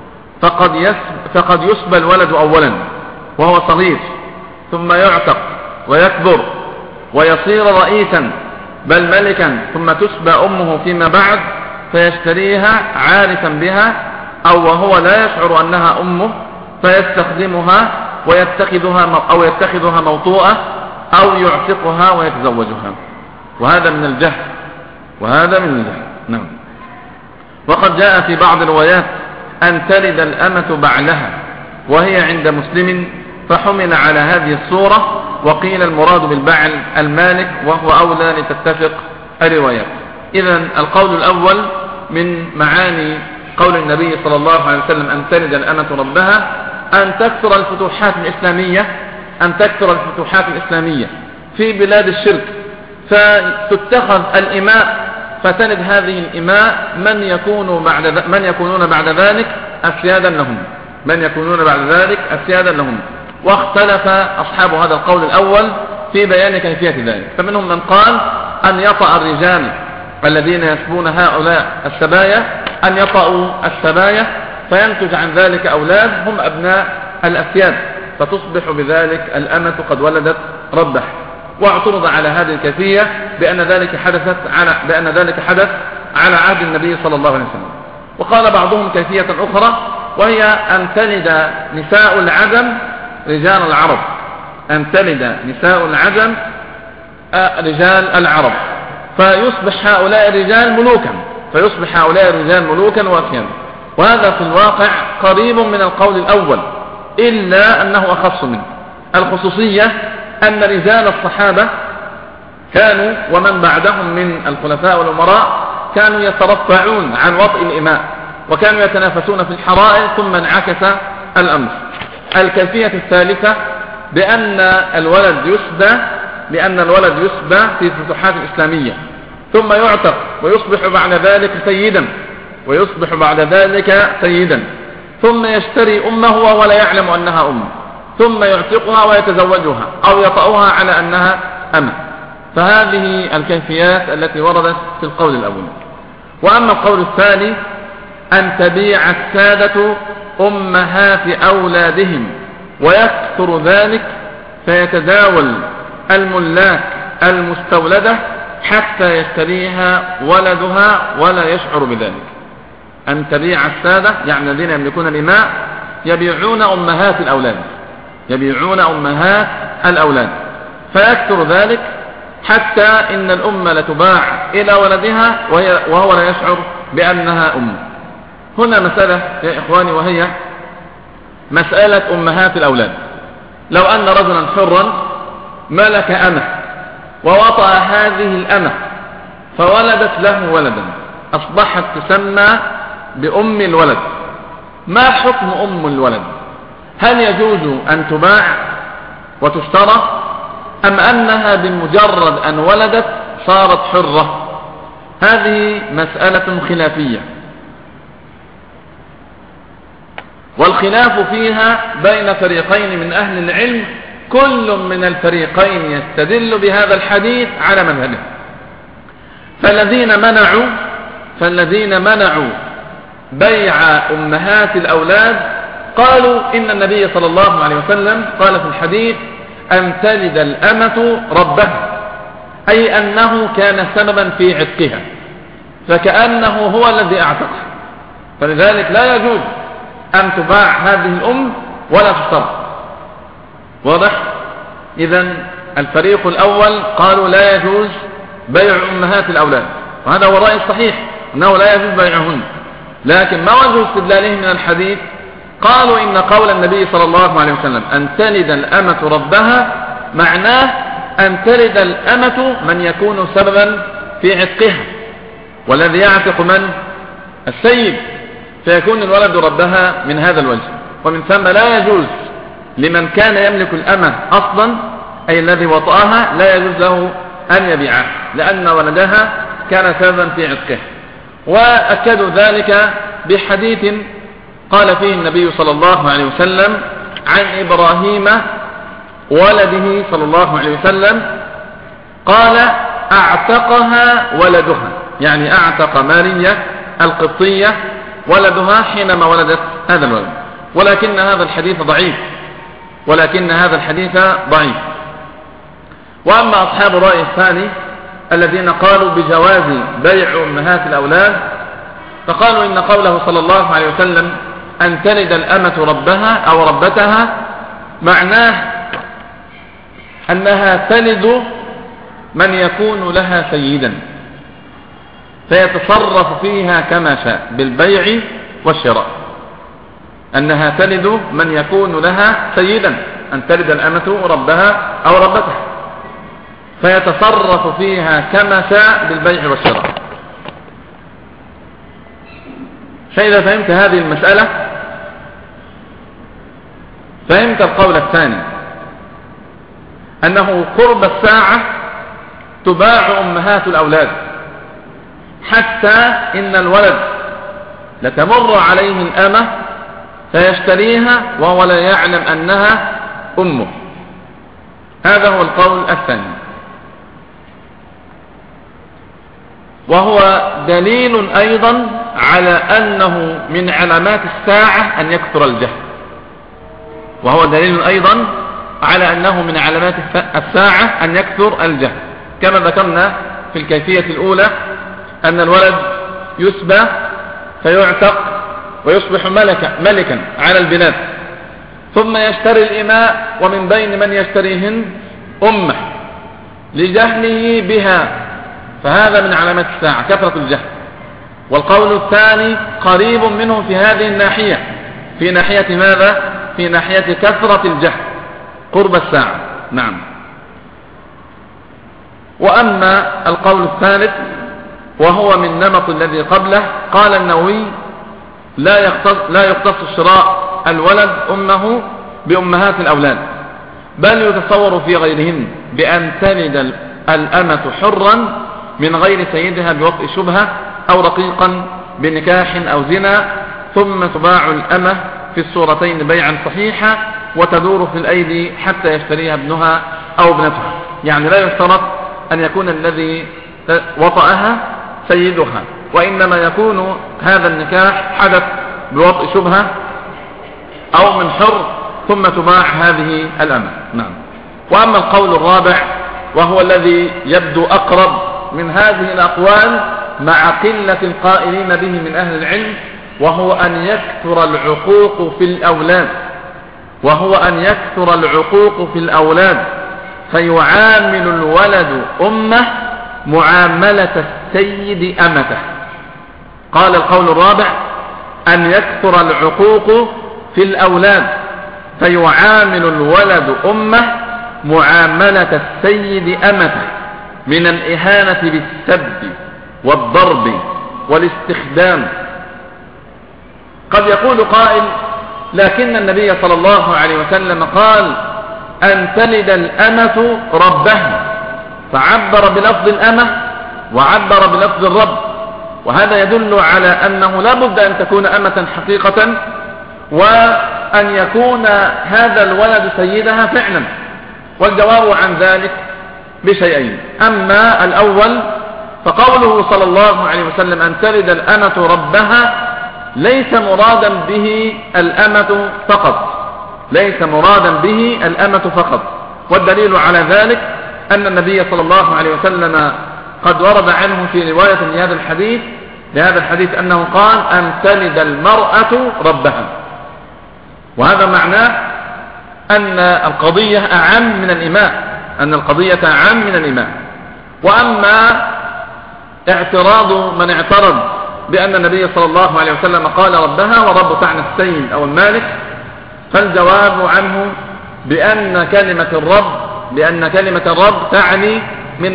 فقد يسبى الولد أولا وهو صغير، ثم يعتق ويكبر ويصير رئيسا بل ملكا، ثم تسبى أمه فيما بعد فيشتريها عارفا بها أو وهو لا يشعر أنها أمه فيستخدمها ويتخذها موطوءة أو يعتقها ويتزوجها. وهذا من الجهل. نعم. وقد جاء في بعض الروايات أن تلد الأمة بعلها، وهي عند مسلم، فحمل على هذه الصورة، وقيل المراد بالبعل المالك، وهو أولى لتتفق الروايات. إذن القول الأول من معاني قول النبي صلى الله عليه وسلم أن تلد الأمة ربها أن تكثر الفتوحات الإسلامية في بلاد الشرك، فتتخذ الإماء، فتلد هذه الإماء من يكونون بعد ذلك أسيادا لهم. واختلف أصحاب هذا القول الأول في بيان كيفية ذلك، فمنهم من قال أن يطأ الرجال الذين يسبون هؤلاء السبايا أن يطأوا السبايا، فينتج عن ذلك أولاد هم أبناء الأسياد، فتصبح بذلك الأمة قد ولدت ربه. واعترض على هذه الكيفية بأن ذلك حدث على عهد النبي صلى الله عليه وسلم. وقال بعضهم كيفية أخرى، وهي أن تلد نساء العجم رجال العرب، رجال العرب، فيصبح هؤلاء الرجال ملوكا وأسيادا. وهذا في الواقع قريب من القول الأول، إلا أنه أخص منه. الخصوصية أن رجال الصحابة كانوا ومن بعدهم من الخلفاء والأمراء كانوا يترفعون عن وطء الإماء، وكانوا يتنافسون في الحرائر، ثم انعكس الأمر. الكيفية الثالثة بأن الولد يسبى في الفتوحات الإسلامية، ثم يعتق ويصبح بعد ذلك سيدا، ثم يشتري أمه وهو لا يعلم أنها أمه، ثم يعتقها ويتزوجها أو يطأها على أنها أمة. فهذه الكيفيات التي وردت في القول الأول. وأما القول الثاني أن تبيع السادة أمهات أولادهم ويكثر ذلك، فيتداول الملاك المستولدة حتى يشتريها ولدها ولا يشعر بذلك. أن تبيع السادة يعني الذين يملكون الإماء يبيعون أمهات الأولاد، فيكثر ذلك حتى إن الأم لتباع إلى ولدها وهو لا يشعر بأنها أم. هنا مسألة يا إخواني، وهي مسألة أمهات الأولاد. لو أن رجلا حرا ملك أمة ووطأ هذه الأمة فولدت له ولدا، أصبحت تسمى بأم الولد. ما حكم أم الولد؟ هل يجوز أن تباع وتشترى، أم أنها بمجرد أن ولدت صارت حرة؟ هذه مسألة خلافية، والخلاف فيها بين فريقين من أهل العلم، كل من الفريقين يستدل بهذا الحديث على مذهبه. فالذين منعوا بيع أمهات الأولاد قالوا إن النبي صلى الله عليه وسلم قال في الحديث أن تلد الأمة ربها، أي أنه كان سببا في عتقها، فكأنه هو الذي أعتقها، فلذلك لا يجوز أن تباع هذه الأم ولا تشترى. واضح؟ إذن الفريق الأول قالوا لا يجوز بيع أمهات الأولاد، وهذا هو الرأي الصحيح، أنه لا يجوز بيعهن. لكن ما وجه استدلالهم من الحديث؟ قالوا إن قول النبي صلى الله عليه وسلم أن تلد الأمة ربها معناه أن تلد الأمة من يكون سببا في عتقها، والذي يعتق من؟ السيد، فيكون الولد ربها من هذا الوجه. ومن ثم لا يجوز لمن كان يملك الأمة أصلا، أي الذي وطأها، لا يجوز له أن يبيعها لأن ولدها كان سببا في عتقها. وأكدوا ذلك بحديث قال فيه النبي صلى الله عليه وسلم عن إبراهيم ولده صلى الله عليه وسلم قال أعتقها ولدها، يعني أعتق ماريا القبطية ولدها حينما ولدت هذا الولد. ولكن هذا الحديث ضعيف. وأما أصحاب الرأي الثاني الذين قالوا بجواز بيع أمهات الأولاد فقالوا إن قوله صلى الله عليه وسلم أن تلد الأمة ربها أو ربتها معناه أنها تلد من يكون لها سيدا فيتصرف فيها كما شاء بالبيع والشراء. أنها تلد من يكون لها سيدا، أن تلد الأمة ربها أو ربتها فيتصرف فيها كما شاء بالبيع والشراء. فإذا فهمت هذه المسألة فهمت القول الثاني، أنه قرب الساعة تباع أمهات الأولاد، حتى إن الولد لتمر عليه الأمة فيشتريها وهو لا يعلم أنها أمه. هذا هو القول الثاني، وهو دليل أيضا على أنه من علامات الساعة أن يكثر الجهل. كما ذكرنا في الكيفية الأولى أن الولد يسبى فيعتق ويصبح ملكا على البلاد، ثم يشتري الإماء ومن بين من يشتريهن أمه لجهله بها، فهذا من علامات الساعة كثرة الجهل. والقول الثاني قريب منه في هذه الناحية، في ناحية ماذا؟ في ناحية كثرة الجهل قرب الساعة. نعم. وأما القول الثالث وهو من نمط الذي قبله، قال النووي لا يختص شراء الولد أمه بأمهات الأولاد، بل يتصور في غيرهن بأن تلد الأمة حرا من غير سيدها بوطء شبهة أو رقيقا بنكاح أو زنا، ثم تباع الأمة في الصورتين بيعا صحيحا وتدور في الأيدي حتى يشتريها ابنها أو ابنتها. يعني لا يشترط أن يكون الذي وطأها سيدها، وإنما يكون هذا النكاح حدث بوطء شبهة أو من حر ثم تباع هذه الأمة. نعم. وأما القول الرابع وهو الذي يبدو أقرب من هذه الأقوال مع قلة القائلين به من أهل العلم، وهو أن يكثر العقوق في الأولاد فيعامل الولد أمه معاملة السيد أمته. قال القول الرابع أن يكثر العقوق في الأولاد فيعامل الولد أمه معاملة السيد أمته من الإهانة بالسب والضرب والاستخدام. قد يقول قائل لكن النبي صلى الله عليه وسلم قال أن تلد الأمة ربها، فعبر بلفظ الأمة وعبر بلفظ الرب، وهذا يدل على أنه لا بد أن تكون أمة حقيقة وأن يكون هذا الولد سيدها فعلا. والجواب عن ذلك بشيئين: أما الأول فقوله صلى الله عليه وسلم أن تلد الأمة ربها ليس مرادا به الأمة فقط، والدليل على ذلك أن النبي صلى الله عليه وسلم قد ورد عنه في رواية لهذا الحديث أنه قال أن تلد المرأة ربها، وهذا معناه أن القضية أعم من الإماء. وأما اعتراض من اعترض بأن النبي صلى الله عليه وسلم قال ربها ورب تعني السيد أو المالك، فالجواب عنه بأن كلمة الرب تعني من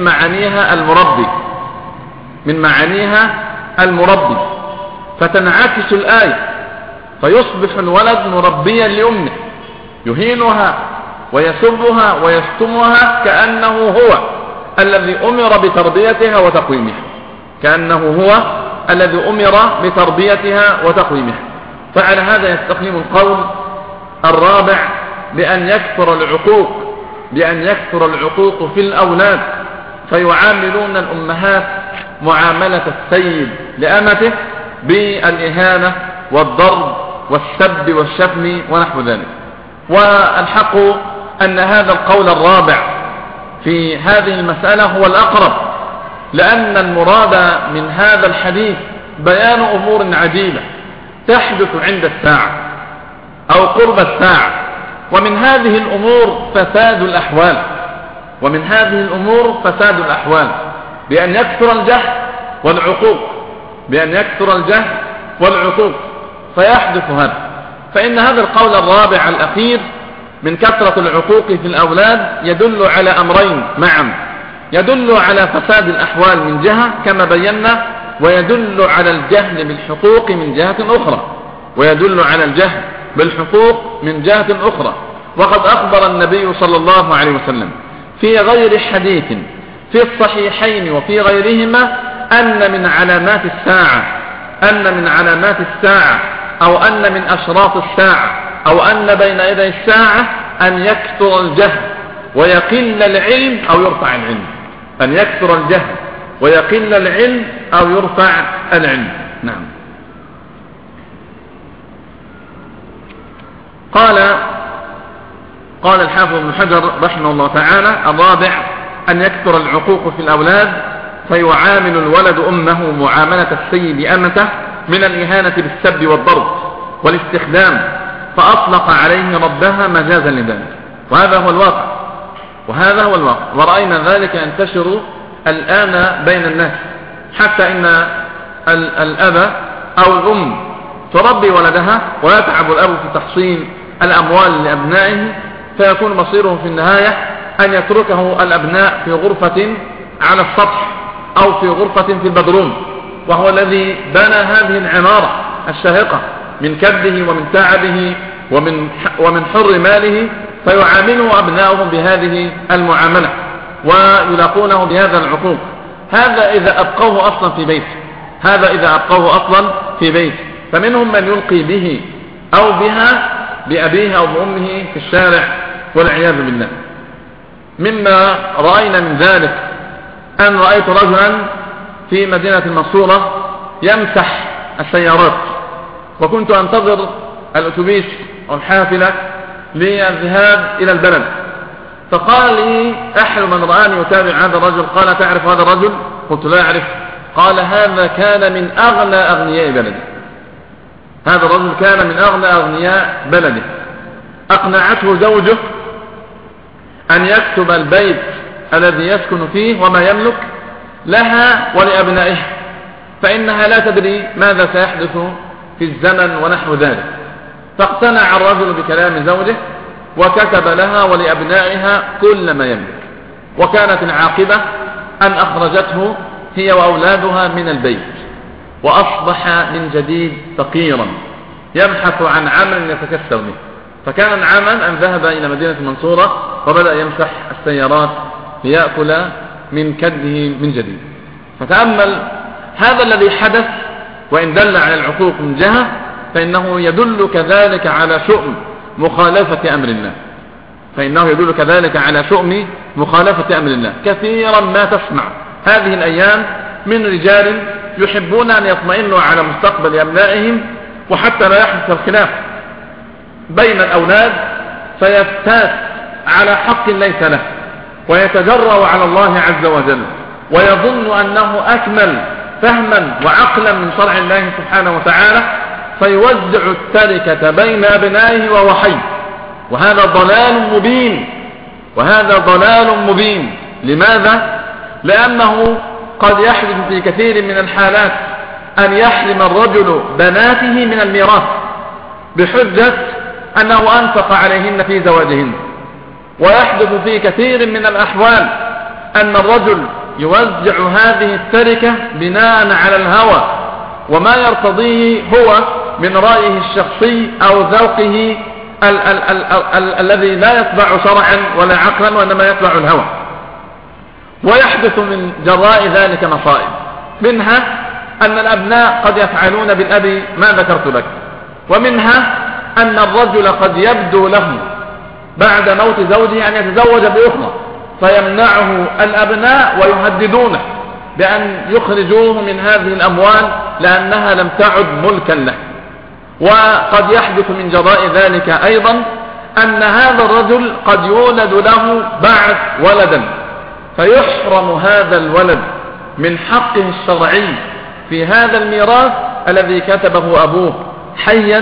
معانيها المربي، فتنعكس الآية فيصبح الولد مربيا لأمه، يهينها ويسبها ويشتمها كأنه هو الذي أمر بتربيتها وتقويمها. فعلى هذا يستقيم القول الرابع بأن يكثر العقوق في الأولاد، فيعاملون الأمهات معاملة السيد لأمته بالإهانة والضرب والسب والشتم ونحو ذلك. والحق أن هذا القول الرابع في هذه المسألة هو الأقرب، لأن المراد من هذا الحديث بيان أمور عجيبة تحدث عند الساعة أو قرب الساعة، ومن هذه الأمور فساد الأحوال بأن يكثر الجهل والعقوق فيحدث هذا. فإن هذا القول الرابع الأخير من كثرة العقوق في الأولاد يدل على أمرين معا، يدل على فساد الأحوال من جهة كما بينا، ويدل على الجهل بالحقوق من جهة أخرى. وقد أخبر النبي صلى الله عليه وسلم في غير حديث في الصحيحين وفي غيرهما أن من علامات الساعة أو أن من أشراط الساعة أو أن بين يدي الساعة أن يكثر الجهل ويقل العلم أو يرفع العلم. نعم. قال الحافظ ابن حجر رحمه الله تعالى: الرابع أن يكثر العقوق في الأولاد، فيعامل الولد أمه معاملة السيد أمته من الإهانة بالسب والضرب والاستخدام، فأطلق عليه ربها مجازا لذلك. وهذا هو الواقع، ورأينا ذلك ينتشر الآن بين الناس، حتى إن الأب أو الأم تربي ولدها ويتعب الأب في تحصين الأموال لأبنائه، فيكون مصيره في النهاية أن يتركه الأبناء في غرفة على السطح أو في غرفة في البدروم، وهو الذي بنى هذه العمارة الشاهقة من كده ومن تعبه ومن حر ماله، فيعامله أبناؤه بهذه المعاملة ويلاقونه بهذا العقوق. هذا إذا أبقوه أصلا في بيت، فمنهم من يلقي به أو بها بأبيه أو بأمه في الشارع والعياذ بالله. مما رأينا من ذلك أن رأيت رجلا في مدينة المنصورة يمسح السيارات، وكنت أنتظر الأتوبيس أو الحافلة للذهاب إلى البلد، فقال لي أحد من رآني يتابع هذا الرجل: قال تعرف هذا الرجل؟ قلت لا أعرف. قال: هذا كان من أغنى أغنياء بلده، أقنعته زوجه أن يكتب البيت الذي يسكن فيه وما يملك لها ولأبنائها، فإنها لا تدري ماذا سيحدث في الزمن ونحو ذلك. فاقتنع الرجل بكلام زوجه وكتب لها ولأبنائها كل ما يملك، وكانت العاقبة أن أخرجته هي وأولادها من البيت، وأصبح من جديد فقيرا يبحث عن عمل يتكسب به. فكان عاما أن ذهب إلى مدينة المنصورة وبدأ يمسح السيارات ليأكل من كده من جديد. فتأمل هذا الذي حدث، وإن دل على العقوق من جهة فإنه يدل كذلك على شؤم مخالفة أمر الله. كثيرا ما تسمع هذه الأيام من رجال يحبون أن يطمئنوا على مستقبل أبنائهم، وحتى لا يحدث الخلاف بين الأولاد فيفتات على حق ليس له، ويتجرأ على الله عز وجل، ويظن أنه أكمل فهما وعقلا من شرع الله سبحانه وتعالى، فيوزع التركة بين أبنائه وهو حي. وهذا ضلال مبين. لماذا؟ لأنه قد يحدث في كثير من الحالات أن يحرم الرجل بناته من الميراث بحجة أنه أنفق عليهن في زواجهن. ويحدث في كثير من الأحوال أن الرجل يوزع هذه التركة بناء على الهوى وما يرتضيه هو من رأيه الشخصي أو ذوقه الذي لا يتبع شرعا ولا عقلا وإنما يتبع الهوى. ويحدث من جراء ذلك مصائب، منها أن الأبناء قد يفعلون بالأب ما ذكرت لك، ومنها أن الرجل قد يبدو له بعد موت زوجه أن يتزوج بأخرى فيمنعه الأبناء ويهددونه بأن يخرجوه من هذه الأموال لأنها لم تعد ملكا له. وقد يحدث من جراء ذلك أيضا أن هذا الرجل قد يولد له بعد ولدا فيحرم هذا الولد من حقه الشرعي في هذا الميراث الذي كتبه أبوه حيا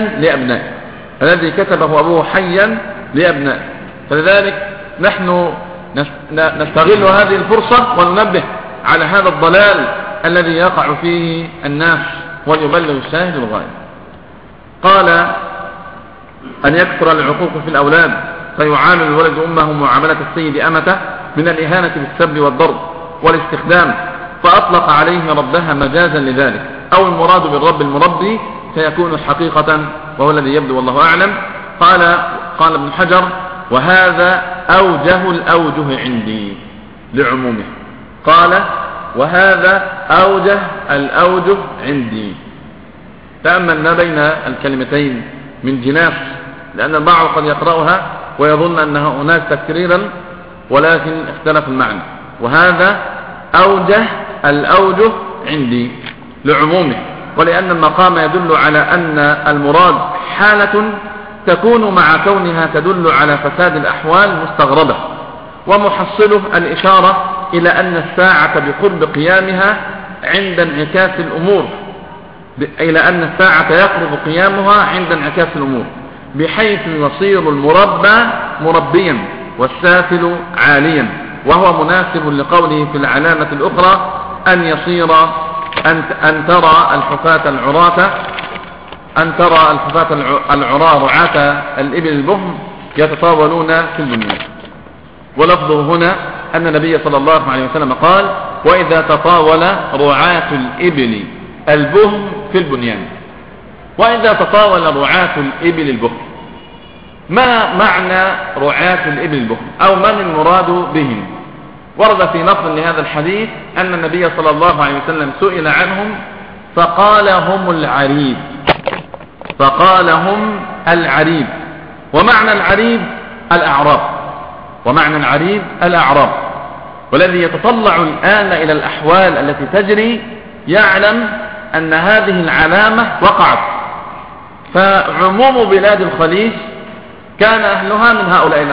لأبنائه فلذلك نحن نستغل هذه الفرصة وننبه على هذا الضلال الذي يقع فيه الناس وليبلغ الشاهد الغائب. قال أن يكثر العقوق في الأولاد فيعامل الولد أمه معاملة السيد أمته من الإهانة بالسب والضرب والاستخدام، فأطلق عليه ربها مجازا لذلك، أو المراد بالرب المربي فيكون حقيقة وهو الذي يبدو والله أعلم. قال ابن حجر وهذا أوجه الأوجه عندي لعمومه. قال وهذا أوجه الأوجه عندي. تأمل ما بين الكلمتين من جناس، لأن البعض قد يقرأها ويظن أن هناك تكريرا ولكن اختلف المعنى. وهذا أوجه الأوجه عندي لعمومه، ولأن المقام يدل على أن المراد حالة تكون مع كونها تدل على فساد الأحوال مستغربة، ومحصله الإشارة إلى أن الساعة بقرب قيامها عند انعكاس الأمور، يقرب قيامها عند انعكاس الأمور، بحيث يصير المربى مربيا والسافل عاليا، وهو مناسب لقوله في العلامة الأخرى أن ترى الحفاة العراة رعاة الإبل البهم يتطاولون في البنيان. ولفظه هنا أن النبي صلى الله عليه وسلم قال وإذا تطاول رعاة الإبل البهم في البنيان. وإذا تطاول رعاة الإبل البهم، ما معنى رعاة الإبل البهم أو من المراد بهم؟ ورد في نص لهذا الحديث أن النبي صلى الله عليه وسلم سئل عنهم فقال هم العريب. ومعنى العريب الأعراب. والذي يتطلع الآن إلى الأحوال التي تجري يعلم أن هذه العلامة وقعت. فعموم بلاد الخليج كان أهلها من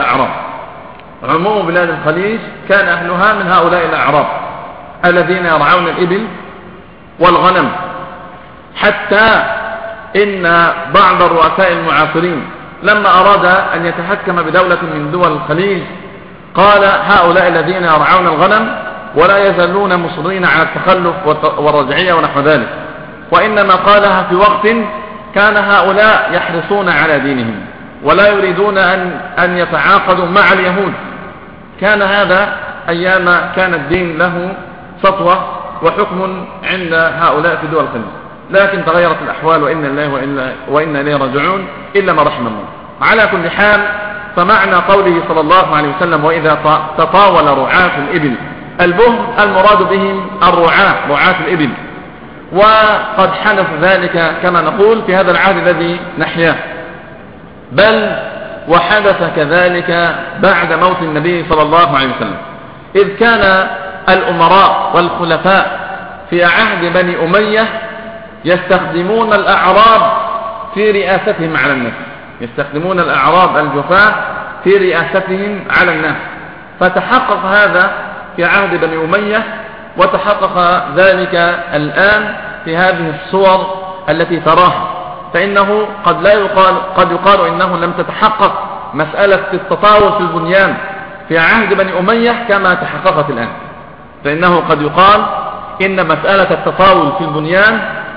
هؤلاء الأعراب الذين يرعون الإبل والغنم، حتى إن بعض الرؤساء المعاصرين لما أراد أن يتحكم بدولة من دول الخليج قال هؤلاء الذين يرعون الغنم ولا يزالون مصرين على التخلف والرجعية ونحو ذلك، وإنما قالها في وقت كان هؤلاء يحرصون على دينهم ولا يريدون أن يتعاقدوا مع اليهود. كان هذا أيام كان الدين له سطوة وحكم عند هؤلاء في دول الخليج، لكن تغيرت الأحوال وإنا إليه راجعون إلا ما رحم الله. على كل حال، فمعنى قوله صلى الله عليه وسلم وإذا تطاول رعاة الإبل البهم المراد بهم رعاة الإبل. وقد حدث ذلك كما نقول في هذا العهد الذي نحياه، بل وحدث كذلك بعد موت النبي صلى الله عليه وسلم، إذ كان الأمراء والخلفاء في عهد بني أمية يستخدمون الأعراب في رئاستهم على الناس، يستخدمون الأعراب الجفاة في رئاستهم على الناس. فتحقق هذا في عهد بني أمية، وتحقق ذلك الآن في هذه الصور التي تراها. فإنه قد يقال إنه لم تتحقق مسألة التطاول في البنيان في عهد بني أمية كما تحققت الآن، فإنه قد يقال إن مسألة التطاول في البنيان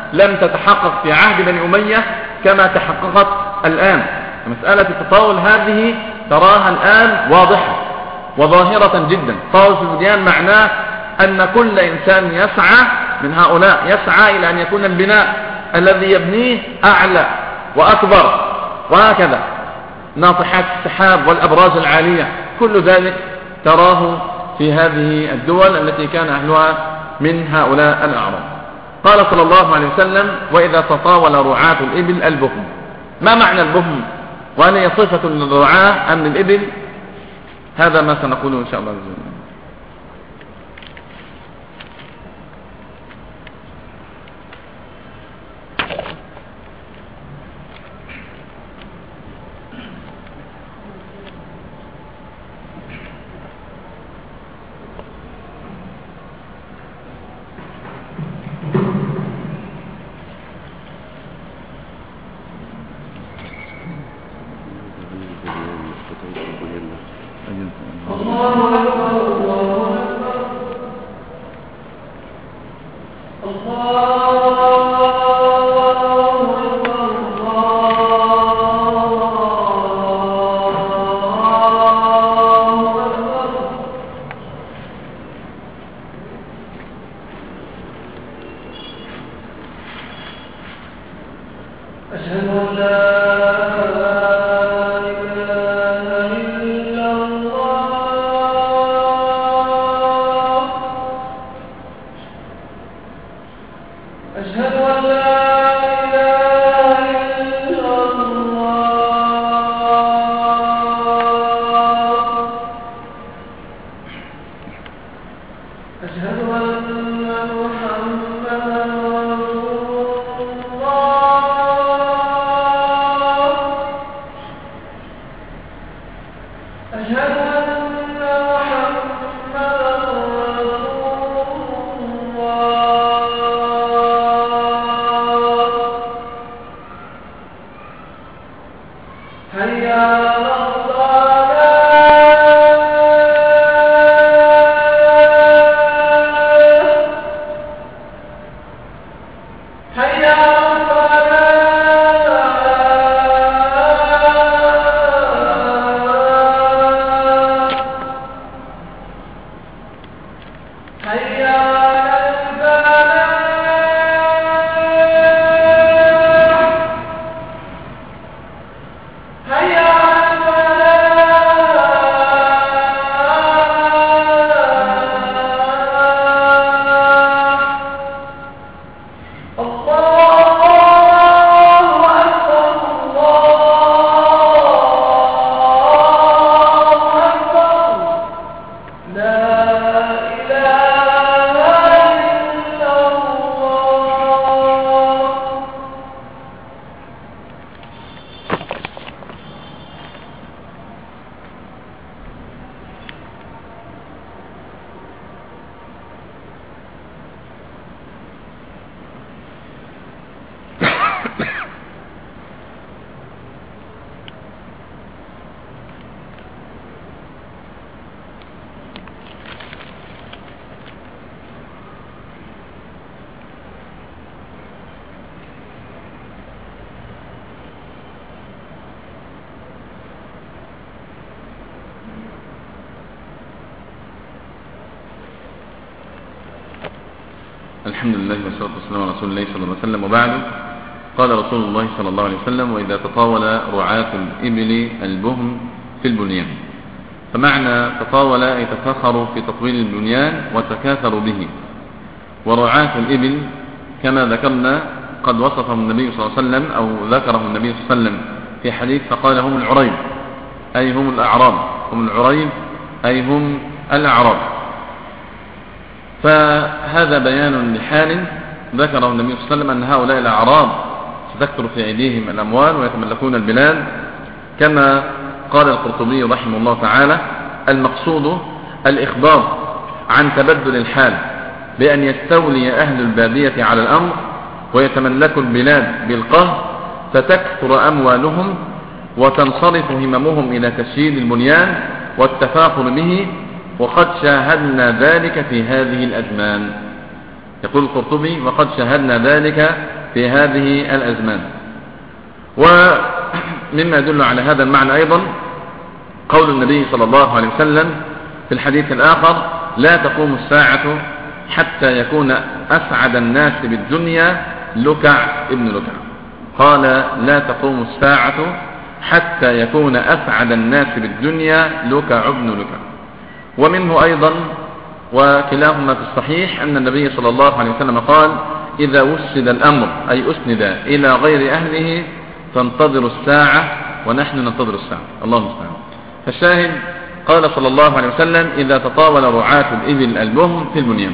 لم تتحقق في عهد بني أمية كما تحققت الآن. مسألة التطاول هذه تراها الآن واضحة وظاهرة جدا. التطاول في البنيان معناه أن كل إنسان يسعى من هؤلاء يسعى إلى أن يكون البناء الذي يبنيه أعلى وأكبر، وهكذا ناطحات السحاب والأبراج العالية، كل ذلك تراه في هذه الدول التي كان أهلها من هؤلاء الأعراب. قال صلى الله عليه وسلم: وإذا تطاول رعاة الإبل البهم. ما معنى البهم؟ وهل هي صفة للرعاة أم للإبل؟ هذا ما سنقوله إن شاء الله عز وجل. الحمد لله والصلاة والسلام على رسول الله صلى الله عليه وسلم، وبعد. قال رسول الله صلى الله عليه وسلم: وإذا تطاول رعاة الإبل البهم في البنيان. فمعنى تطاول أي تفاخروا في تطويل البنيان وتكاثروا به. ورعاة الإبل كما ذكرنا قد وصفهم النبي صلى الله عليه وسلم أو ذكره النبي صلى الله عليه وسلم في حديث فقال: هم العريب أي هم الأعراب، هم العريب أي هم الأعراب. فهذا بيان لحال ذكره النبي صلى الله عليه وسلم أن هؤلاء الأعراب ستكثر في أيديهم الأموال ويتملكون البلاد، كما قال القرطبي رحمه الله تعالى: المقصود الإخبار عن تبدل الحال بأن يستولي أهل البادية على الأمر ويتملكوا البلاد بالقهر، فتكثر أموالهم وتنصرف هممهم إلى تشييد البنيان والتفاخر به، وقد شاهدنا ذلك في هذه الأزمان. يقول القرطبي: وقد شاهدنا ذلك في هذه الأزمان. ومما يدل على هذا المعنى أيضا قول النبي صلى الله عليه وسلم في الحديث الآخر: لا تقوم الساعة حتى يكون أسعد الناس بالدنيا لكع ابن لكع. قال: لا تقوم الساعة حتى يكون أسعد الناس بالدنيا لكع ابن لكع. ومنه أيضا وكلاهما في الصحيح أن النبي صلى الله عليه وسلم قال: إذا وسد الأمر أي أسند إلى غير أهله فانتظروا الساعة ونحن ننتظر الساعة. الله المستعان. فالشاهد قال صلى الله عليه وسلم: إذا تطاول رعاة الإبل البهم في البنيان.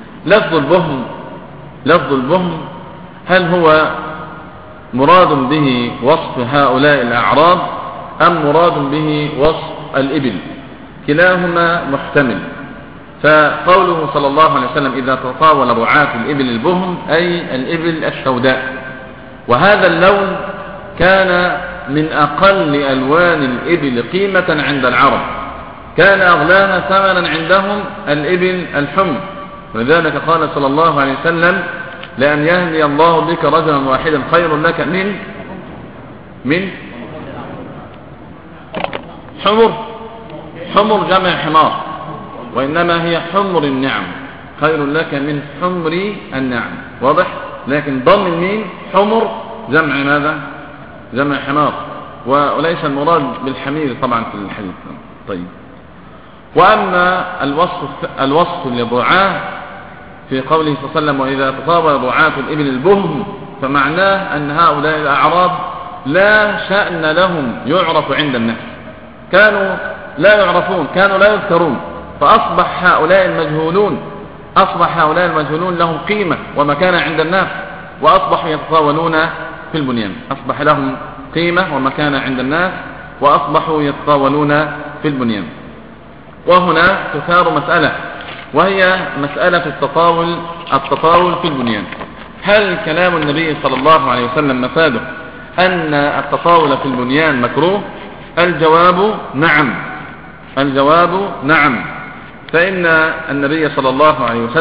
لفظ البهم هل هو مراد به وصف هؤلاء الأعراب أم مراد به وصف الإبل؟ كلاهما محتمل. فقوله صلى الله عليه وسلم: إذا تطاول رعاة الإبل البهم أي الإبل السوداء، وهذا اللون كان من أقل ألوان الإبل قيمة عند العرب، كان أغلاها ثمنا عندهم الإبل الحمر. ولذلك قال صلى الله عليه وسلم: لأن يهدي الله بك رجلا واحدا خير لك من حمر جمع حمار، وإنما هي حمر النعم، خير لك من حمر النعم. واضح؟ لكن ضم الميم حمر جمع ماذا؟ جمع حمار، وليس المراد بالحمير طبعا في الحديث. طيب. وأما الوصف للرعاة في قوله صلى الله عليه وسلم: وإذا تطاول رعاة الإبل البهم، فمعناه أن هؤلاء الأعراب لا شأن لهم يعرف عند الناس، كانوا لا يعرفون، كانوا لا يذكرون، فأصبح هؤلاء المجهولون لهم قيمة ومكانة عند الناس، وأصبحوا يتطاولون في البنيان. أصبح لهم قيمة ومكانة عند الناس وأصبحوا يتطاولون في البنيان. وهنا تثار مسألة، وهي مسألة التطاول في البنيان. هل كلام النبي صلى الله عليه وسلم مفاده أن التطاول في البنيان مكروه؟ الجواب نعم. فإن النبي صلى الله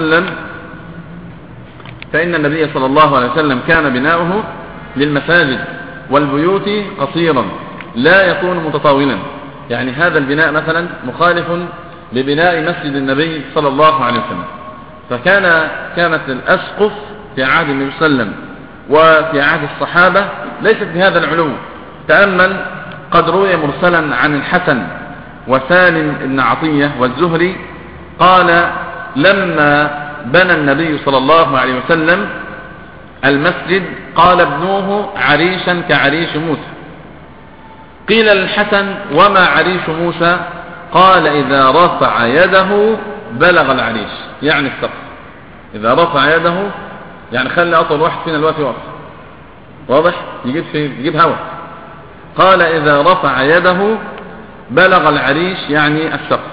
عليه وسلم كان بناؤه للمساجد والبيوت قصيرا لا يكون متطاولا. يعني هذا البناء مثلا مخالف لبناء مسجد النبي صلى الله عليه وسلم. فكانت الأسقف في عهد النبي صلى الله عليه وسلم وفي عهد الصحابة ليست بهذا العلو. تأمل، قد روي مرسلا عن الحسن وسالم بن عطية والزهري قال: لما بنى النبي صلى الله عليه وسلم المسجد قال: ابنوه عريشا كعريش موسى. قيل للحسن: وما عريش موسى؟ قال: إذا رفع يده بلغ العريش، يعني السقف. إذا رفع يده يعني خلي أطول واحد فينا الوقت يقف، واضح؟ يجيب هوا. قال: إذا رفع يده بلغ العريش، يعني السقف.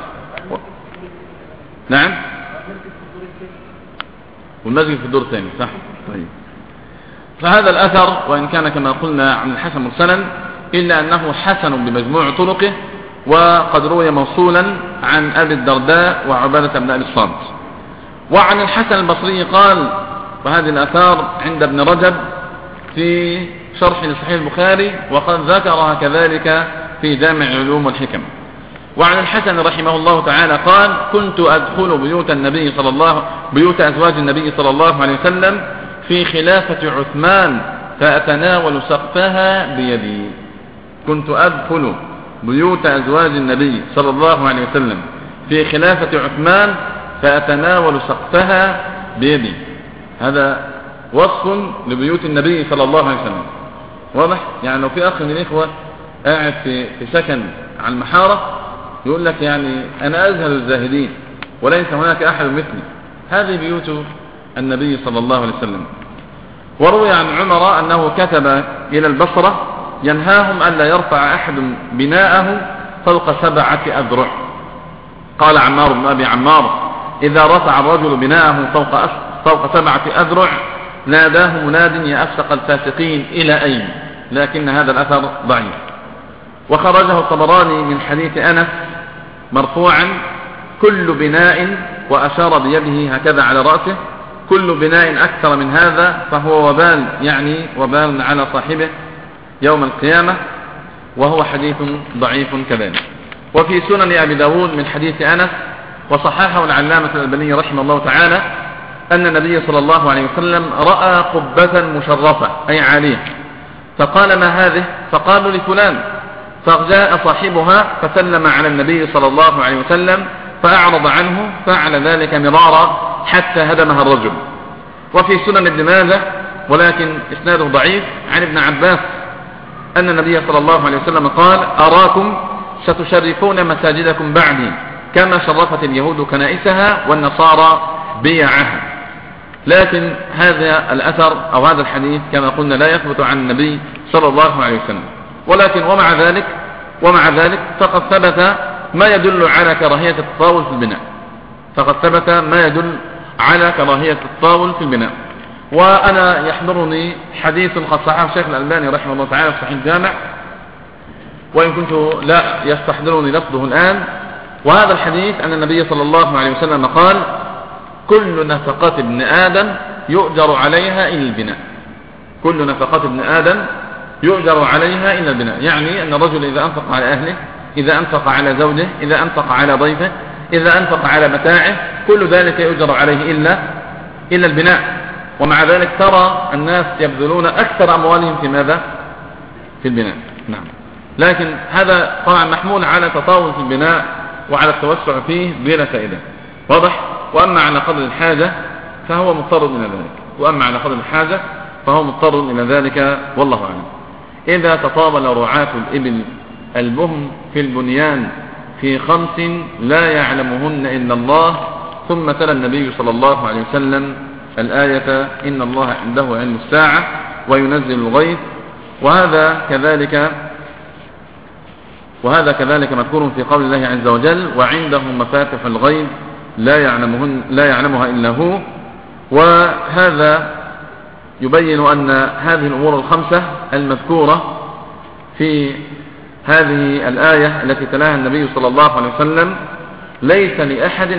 نعم، والمسجد في الدور الثاني، صح. طيب. فهذا الأثر وإن كان كما قلنا عن الحسن مرسلا إلا أنه حسن بمجموع طرقه، وقد روي موصولا عن أبي الدرداء وعبادة بن أبي الصامت. وعن الحسن البصري قال، وهذه الآثار عند ابن رجب في شرح لصحيح البخاري، وقد ذكرها كذلك في جامع العلوم والحكم. وعن الحسن رحمه الله تعالى قال: كنت أدخل بيوت أزواج النبي صلى الله عليه وسلم في خلافة عثمان فأتناول سقفها بيدي. كنت أدخل بيوت أزواج النبي صلى الله عليه وسلم في خلافة عثمان فأتناول سقفها بيدي. هذا وصف لبيوت النبي صلى الله عليه وسلم، واضح؟ يعني لو في أخ من الإخوة قاعد في سكن على المحارة يقول لك يعني أنا أزهل الزاهدين وليس هناك أحد مثلي، هذه بيوت النبي صلى الله عليه وسلم. وروي عن عمر أنه كتب إلى البصرة ينهاهم ألا يرفع أحد بناءه فوق 7 أذرع. قال عمار بن أبي عمار: إذا رفع الرجل بناءه فوق 7 أذرع ناداه مناد: يا أفسق الفاسقين إلى أين؟ لكن هذا الأثر ضعيف. وخرجه الطبراني من حديث أنس مرفوعا: كل بناء، وأشار بيده هكذا على رأسه، كل بناء أكثر من هذا فهو وبال، يعني وبال على صاحبه يوم القيامة، وهو حديث ضعيف كذلك. وفي سنن أبي داود من حديث أنس وصححه العلامة الألباني رحمه الله تعالى أن النبي صلى الله عليه وسلم رأى قبة مشرفة أي عالية، فقال ما هذه؟ فقالوا لفلان، فجاء صاحبها فسلم على النبي صلى الله عليه وسلم فأعرض عنه، فعل ذلك مرارا حتى هدمها الرجل. وفي سنن ابن ماجه ولكن إسناده ضعيف عن ابن عباس أن النبي صلى الله عليه وسلم قال أراكم ستشرفون مساجدكم بعدي كما شرفت اليهود كنائسها والنصارى بيعها. لكن هذا الأثر أو هذا الحديث كما قلنا لا يثبت عن النبي صلى الله عليه وسلم، ولكن ومع ذلك فقد ثبت ما يدل على كراهية التطاول في البناء، فقد ثبت ما يدل على كراهية التطاول في البناء. وأنا يحضرني حديث قد صححه الشيخ الألباني رحمه الله تعالى في صحيح الجامع، وإن كنت لا يستحضرني لفظه الآن. وهذا الحديث أن النبي صلى الله عليه وسلم قال كل نفقات ابن آدم يؤجر عليها إلا البناء، كل نفقات ابن آدم يؤجر عليها إلا البناء، يعني أن الرجل إذا أنفق على أهله، إذا أنفق على زوجه، إذا أنفق على ضيفه، إذا أنفق على متاعه، كل ذلك يؤجر عليه إلا البناء. ومع ذلك ترى الناس يبذلون أكثر أموالهم في ماذا؟ في البناء. نعم. لكن هذا طبعا محمول على تطاول في البناء وعلى التوسع فيه بلا فائدة، واضح؟ وأما على قدر الحاجة فهو مضطر إلى ذلك، والله أعلم. إذا تطاول رعاة الإبل البهم في البنيان في 5 لا يعلمهن إلا الله، ثم تلا النبي صلى الله عليه وسلم الآية إن الله عنده علم الساعة وينزل الغيث. وهذا كذلك مذكور في قول الله عز وجل وعنده مفاتح الغيب لا يعلمها إلا هو. وهذا يبين أن هذه الأمور ال5 المذكورة في هذه الآية التي تلاها النبي صلى الله عليه وسلم ليس لأحد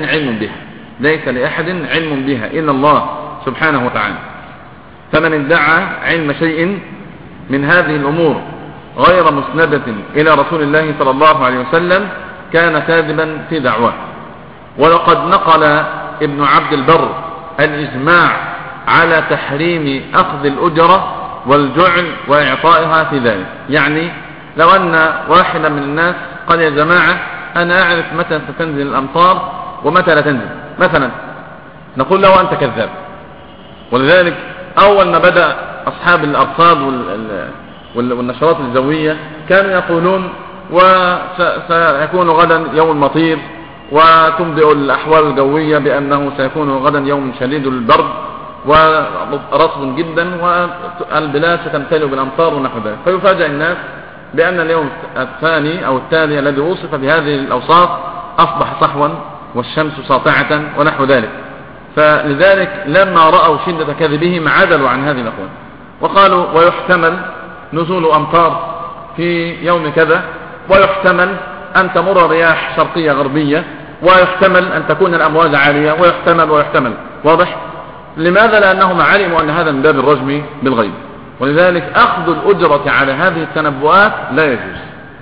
علم بها إلا الله سبحانه وتعالى. فمن ادعى علم شيء من هذه الأمور غير مسندة إلى رسول الله صلى الله عليه وسلم كان كاذبا في دعواه. ولقد نقل ابن عبد البر الإجماع على تحريم أخذ الأجرة والجعل وإعطائها في ذلك. يعني لو أن واحدا من الناس قال يا جماعة أنا أعرف متى ستنزل الأمطار ومتى لا تنزل مثلا، نقول له أنت كذاب. ولذلك أول ما بدأ أصحاب الأرصاد والنشرات الجوية كانوا يقولون وسيكون غدا يوم مطير، وتنبئ الأحوال الجوية بأنه سيكون غدا يوم شديد البرد ورطب جدا والبلاد ستمتلئ بالأمطار ونحو ذلك. فيفاجأ الناس بأن اليوم الثاني أو التالي الذي وصف بهذه الأوصاف أصبح صحوا والشمس ساطعة ونحو ذلك. فلذلك لما رأوا شدة كذبهم عدلوا عن هذه الأقوال وقالوا ويحتمل نزول أمطار في يوم كذا، ويحتمل أن تمر رياح شرقية غربية، ويحتمل أن تكون الأمواج عالية، ويحتمل. واضح؟ لماذا؟ لأنهم علموا أن هذا من باب الرجم بالغيب. ولذلك أخذ الأجرة على هذه التنبؤات لا يجوز.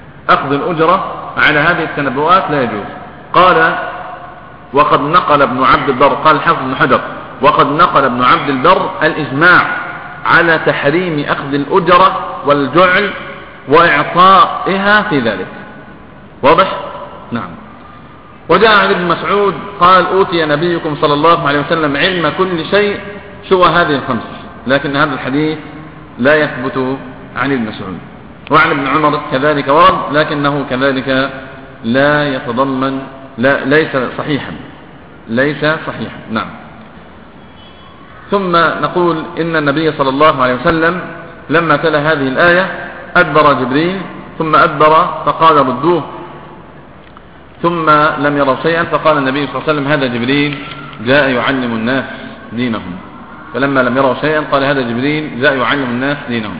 قال وقد نقل ابن عبد البر، قال الحافظ بن حجر وقد نقل ابن عبد البر الإجماع على تحريم أخذ الأجرة والجعل وإعطائها في ذلك. واضح؟ نعم. وجاء عن ابن مسعود قال أوتي نبيكم صلى الله عليه وسلم علم كل شيء سوى هذه ال5، لكن هذا الحديث لا يثبت عن ابن مسعود. وعن ابن عمر كذلك ورد، لكنه كذلك لا يتضمن ليس صحيحا. نعم. ثم نقول إن النبي صلى الله عليه وسلم لما تلا هذه الآية أدبر جبريل، ثم أدبر فقال ردوه، ثم لم يروا شيئا، فقال النبي صلى الله عليه وسلم هذا جبريل جاء يعلم الناس دينهم. فلما لم يروا شيئا قال هذا جبريل جاء يعلم الناس دينهم.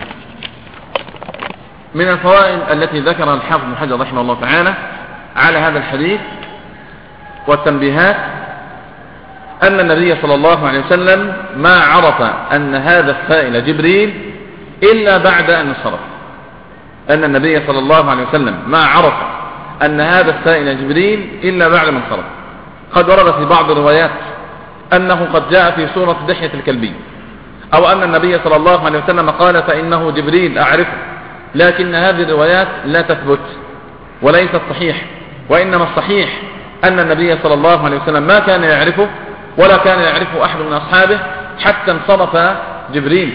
من الفوائد التي ذكرها الحافظ بن حجر رحمه الله تعالى على هذا الحديث والتنبيهات أن النبي صلى الله عليه وسلم ما عرف أن هذا السائل جبريل إلا بعد أن انصرف. أن النبي صلى الله عليه وسلم ما عرف أن هذا السائل جبريل إلا بعد ما انصرف. قد ورد في بعض الروايات أنه قد جاء في سورة دحية الكلبي، أو أن النبي صلى الله عليه وسلم قال فإنه جبريل أعرفه، لكن هذه الروايات لا تثبت وليست صحيح، وإنما الصحيح أن النبي صلى الله عليه وسلم ما كان يعرفه ولا كان يعرفه أحد من أصحابه حتى انصرف جبريل،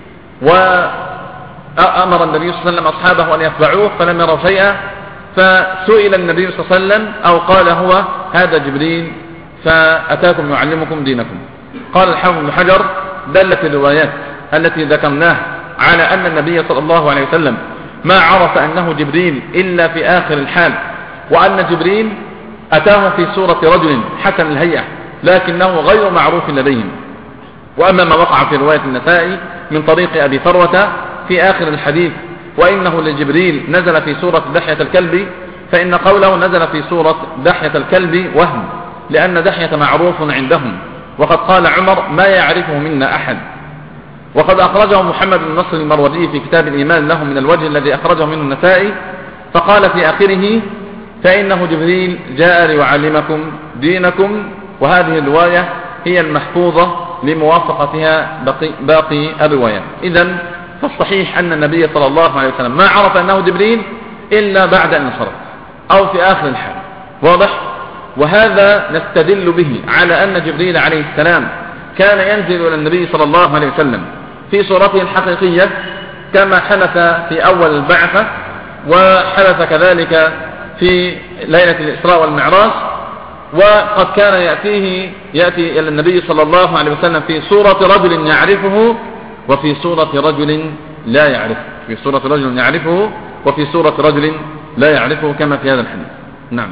وأمر النبي صلى الله عليه وسلم أصحابه أن يتبعوه فلم يروا شيئا، فسئل النبي صلى الله عليه وسلم أو قال هو هذا جبريل فأتاكم يعلمكم دينكم. قال الحافظ ابن حجر دلت الروايات التي ذكرناها على أن النبي صلى الله عليه وسلم ما عرف أنه جبريل إلا في آخر الحال، وأن جبريل أتاه في صورة رجل حسن الهيئة لكنه غير معروف لديهم. وأما ما وقع في رواية النسائي من طريق أبي ثروة في آخر الحديث وإنه لجبريل نزل في سورة دحية الكلب، فإن قوله نزل في سورة دحية الكلب وهم، لأن دحية معروف عندهم، وقد قال عمر ما يعرفه منا أحد. وقد أخرجه محمد بن نصر المروزي في كتاب الإيمان له من الوجه الذي أخرجه منه النسائي، فقال في آخره فإنه جبريل جاء ليعلمكم دينكم. وهذه الرواية هي المحفوظة لموافقتها باقي الروايات. إذن فالصحيح أن النبي صلى الله عليه وسلم ما عرف أنه جبريل إلا بعد أن انصرف أو في آخر الحال. واضح؟ وهذا نستدل به على أن جبريل عليه السلام كان ينزل إلى النبي صلى الله عليه وسلم في صورته الحقيقية كما حدث في أول البعثة، وحدث كذلك في ليلة الإسراء والمعراج. وقد كان يأتي إلى النبي صلى الله عليه وسلم في صورة رجل يعرفه وفي صورة رجل لا يعرفه، في صورة رجل يعرفه وفي صورة رجل لا يعرفه كما في هذا الحديث. نعم.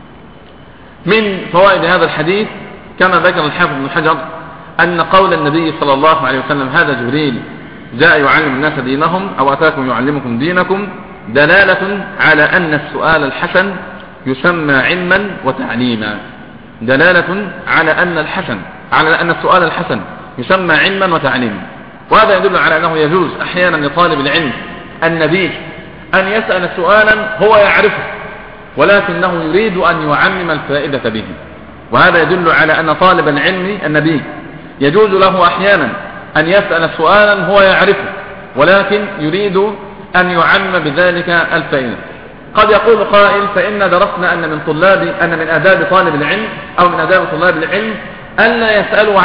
من فوائد هذا الحديث كما ذكر الحافظ ابن حجر أن قول النبي صلى الله عليه وسلم هذا جبريل جاء يعلم الناس دينهم أو أتاكم يعلمكم دينكم دلالة على أن السؤال الحسن يسمى علما وتعليما، دلالة على أن السؤال الحسن يسمى علما وتعليما. وهذا يدل على أنه يجوز أحيانا لطالب العلم النبي أن يسأل سؤالا هو يعرفه ولكنه يريد أن يعمم الفائدة به، وهذا يدل على أن طالب العلم النبي يجوز له أحيانا أن يسأل سؤالا هو يعرفه ولكن يريد أن يعمم بذلك الفائدة. قد يقول قائل فإن درسنا أن من آداب طالب العلم أو من آداب طلاب العلم ألا يسألوا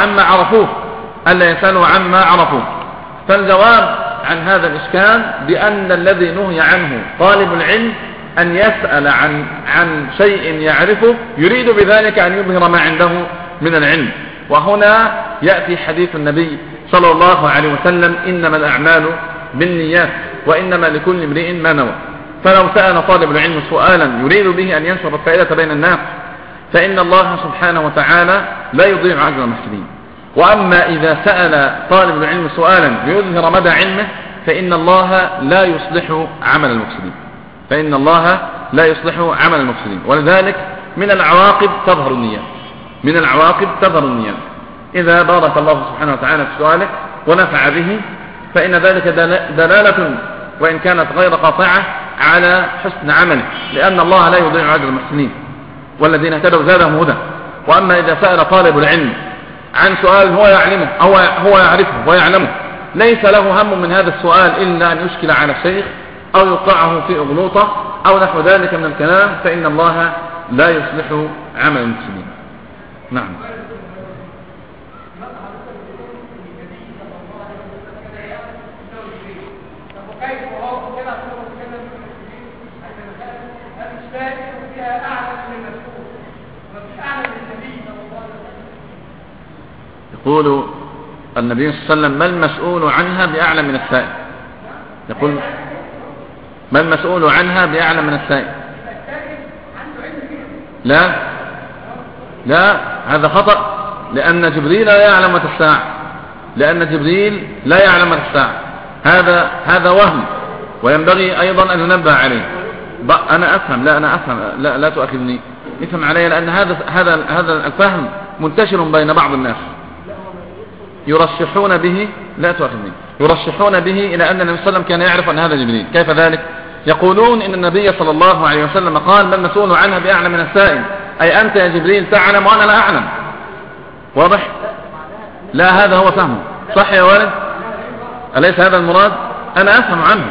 عما عرفوه، فالجواب عن هذا الإشكال بأن الذي نهي عنه طالب العلم أن يسأل عن شيء يعرفه يريد بذلك أن يظهر ما عنده من العلم. وهنا يأتي حديث النبي صلى الله عليه وسلم إنما الأعمال بالنيات وإنما لكل امرئ ما نوى. فلو سأل طالب العلم سؤالا يريد به أن ينشر الفائدة بين الناس فإن الله سبحانه وتعالى لا يضيع أجر المحسنين. وأما إذا سأل طالب العلم سؤالا ليظهر مدى علمه فإن الله لا يصلح عمل المفسدين. ولذلك من العواقب تظهر النيات. إذا بارك الله سبحانه وتعالى في سؤالك ونفع به فإن ذلك دلالة وإن كانت غير قاطعة على حسن عمله، لأن الله لا يضيع أجر المحسنين والذين اهتدوا زادهم هدى. وأما إذا سأل طالب العلم عن سؤال هو يعلمه أو هو يعرفه ويعلمه ليس له هم من هذا السؤال إلا أن يشكل على الشيخ أو يوقعه في أغلوطة أو نحو ذلك من الكلام فإن الله لا يصلح عمل المسلمين. نعم. يقول النبي صلى الله عليه وسلم ما المسؤول عنها بأعلم من السائل. يقول ما المسؤول عنها بأعلم من السائل. لا هذا خطأ، لأن جبريل لا يعلم متى الساعة. هذا وهم، وينبغي أيضا أن ينبه عليه. أنا أفهم لا تؤاخذني، افهم علي، لأن هذا الفهم منتشر بين بعض الناس يرشحون به، لا تؤاخذني، يرشحون به إلى أن النبي صلى الله عليه وسلم كان يعرف أن هذا جبريل. كيف ذلك؟ يقولون إن النبي صلى الله عليه وسلم قال ما المسؤول عنها بأعلم من السائل، أي أنت يا جبريل تعلم وأنا لا أعلم. واضح؟ لا، هذا هو فهمه. صح يا والد؟ أليس هذا المراد؟ أنا أفهم عنه.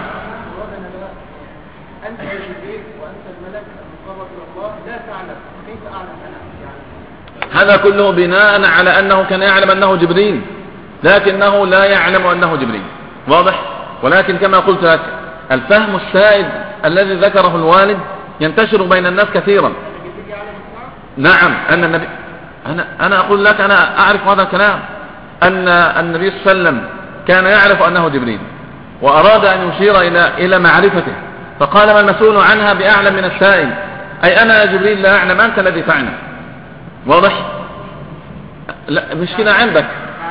أنت يا جبريل وأنت الملك المقرب إلى الله لا تعلم، كيف أعلم أنا؟ هذا كله بناء على أنه كان يعلم أنه جبريل، لكنه لا يعلم أنه جبريل. واضح؟ ولكن كما قلت لك الفهم السائد الذي ذكره الوالد ينتشر بين الناس كثيرا. نعم، أن النبي، أنا أقول لك أنا أعرف هذا الكلام، أن النبي صلى الله عليه وسلم كان يعرف أنه جبريل وأراد أن يشير إلى معرفته، فقال ما المسؤول عنها بأعلم من السائل، أي أنا يا جبريل لا أعلم، أنت الذي تعلم. واضح؟ لا، مشكلة عندك.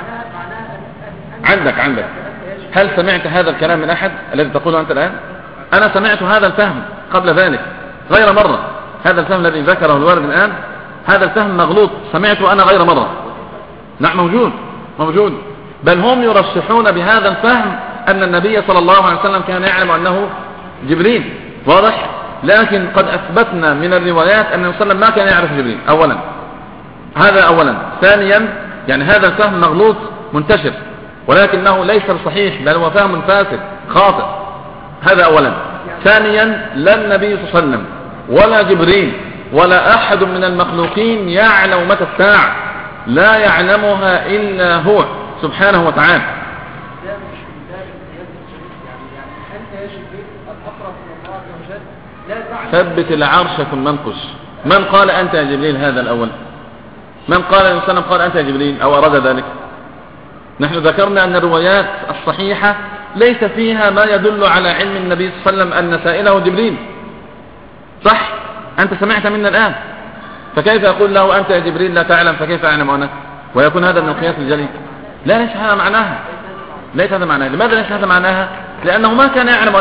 هل سمعت هذا الكلام من أحد الذي تقوله أنت الآن؟ أنا سمعت هذا الفهم قبل ذلك غير مرة. هذا الفهم الذي ذكره الوالد الآن هذا الفهم مغلوط، سمعته أنا غير مرة. نعم، موجود. بل هم يرشحون بهذا الفهم أن النبي صلى الله عليه وسلم كان يعلم أنه جبريل. واضح؟ لكن قد أثبتنا من الروايات أن النبي صلى الله عليه وسلم ما كان يعرف جبريل. هذا أولا. ثانيا، يعني هذا الفهم مغلوط منتشر، ولكنه ليس صحيح، بل هو فهم فاسد خاطئ. هذا أولا. ثانيا، لا النبي صلى الله عليه وسلم ولا جبريل ولا أحد من المخلوقين يعلم متى الساعة، لا يعلمها إلا هو سبحانه وتعالى. ثبت العرش ثم انقش. من قال أنت يا جبريل هذا الأول؟ من قال النبي صلى الله عليه وسلم قال أنت يا جبريل أو أراد ذلك؟ نحن ذكرنا أن الروايات الصحيحة ليس فيها ما يدل على علم النبي صلى الله عليه وسلم أن سائله جبريل. صح؟ أنت سمعت منا الآن، فكيف يقول له أنت يا جبريل لا تعلم فكيف أعلم أنا؟ ويكون هذا من القياس الجلي. لا، ليس هذا معناها. لماذا ليس هذا معناها؟ لأنه ما كان يعلم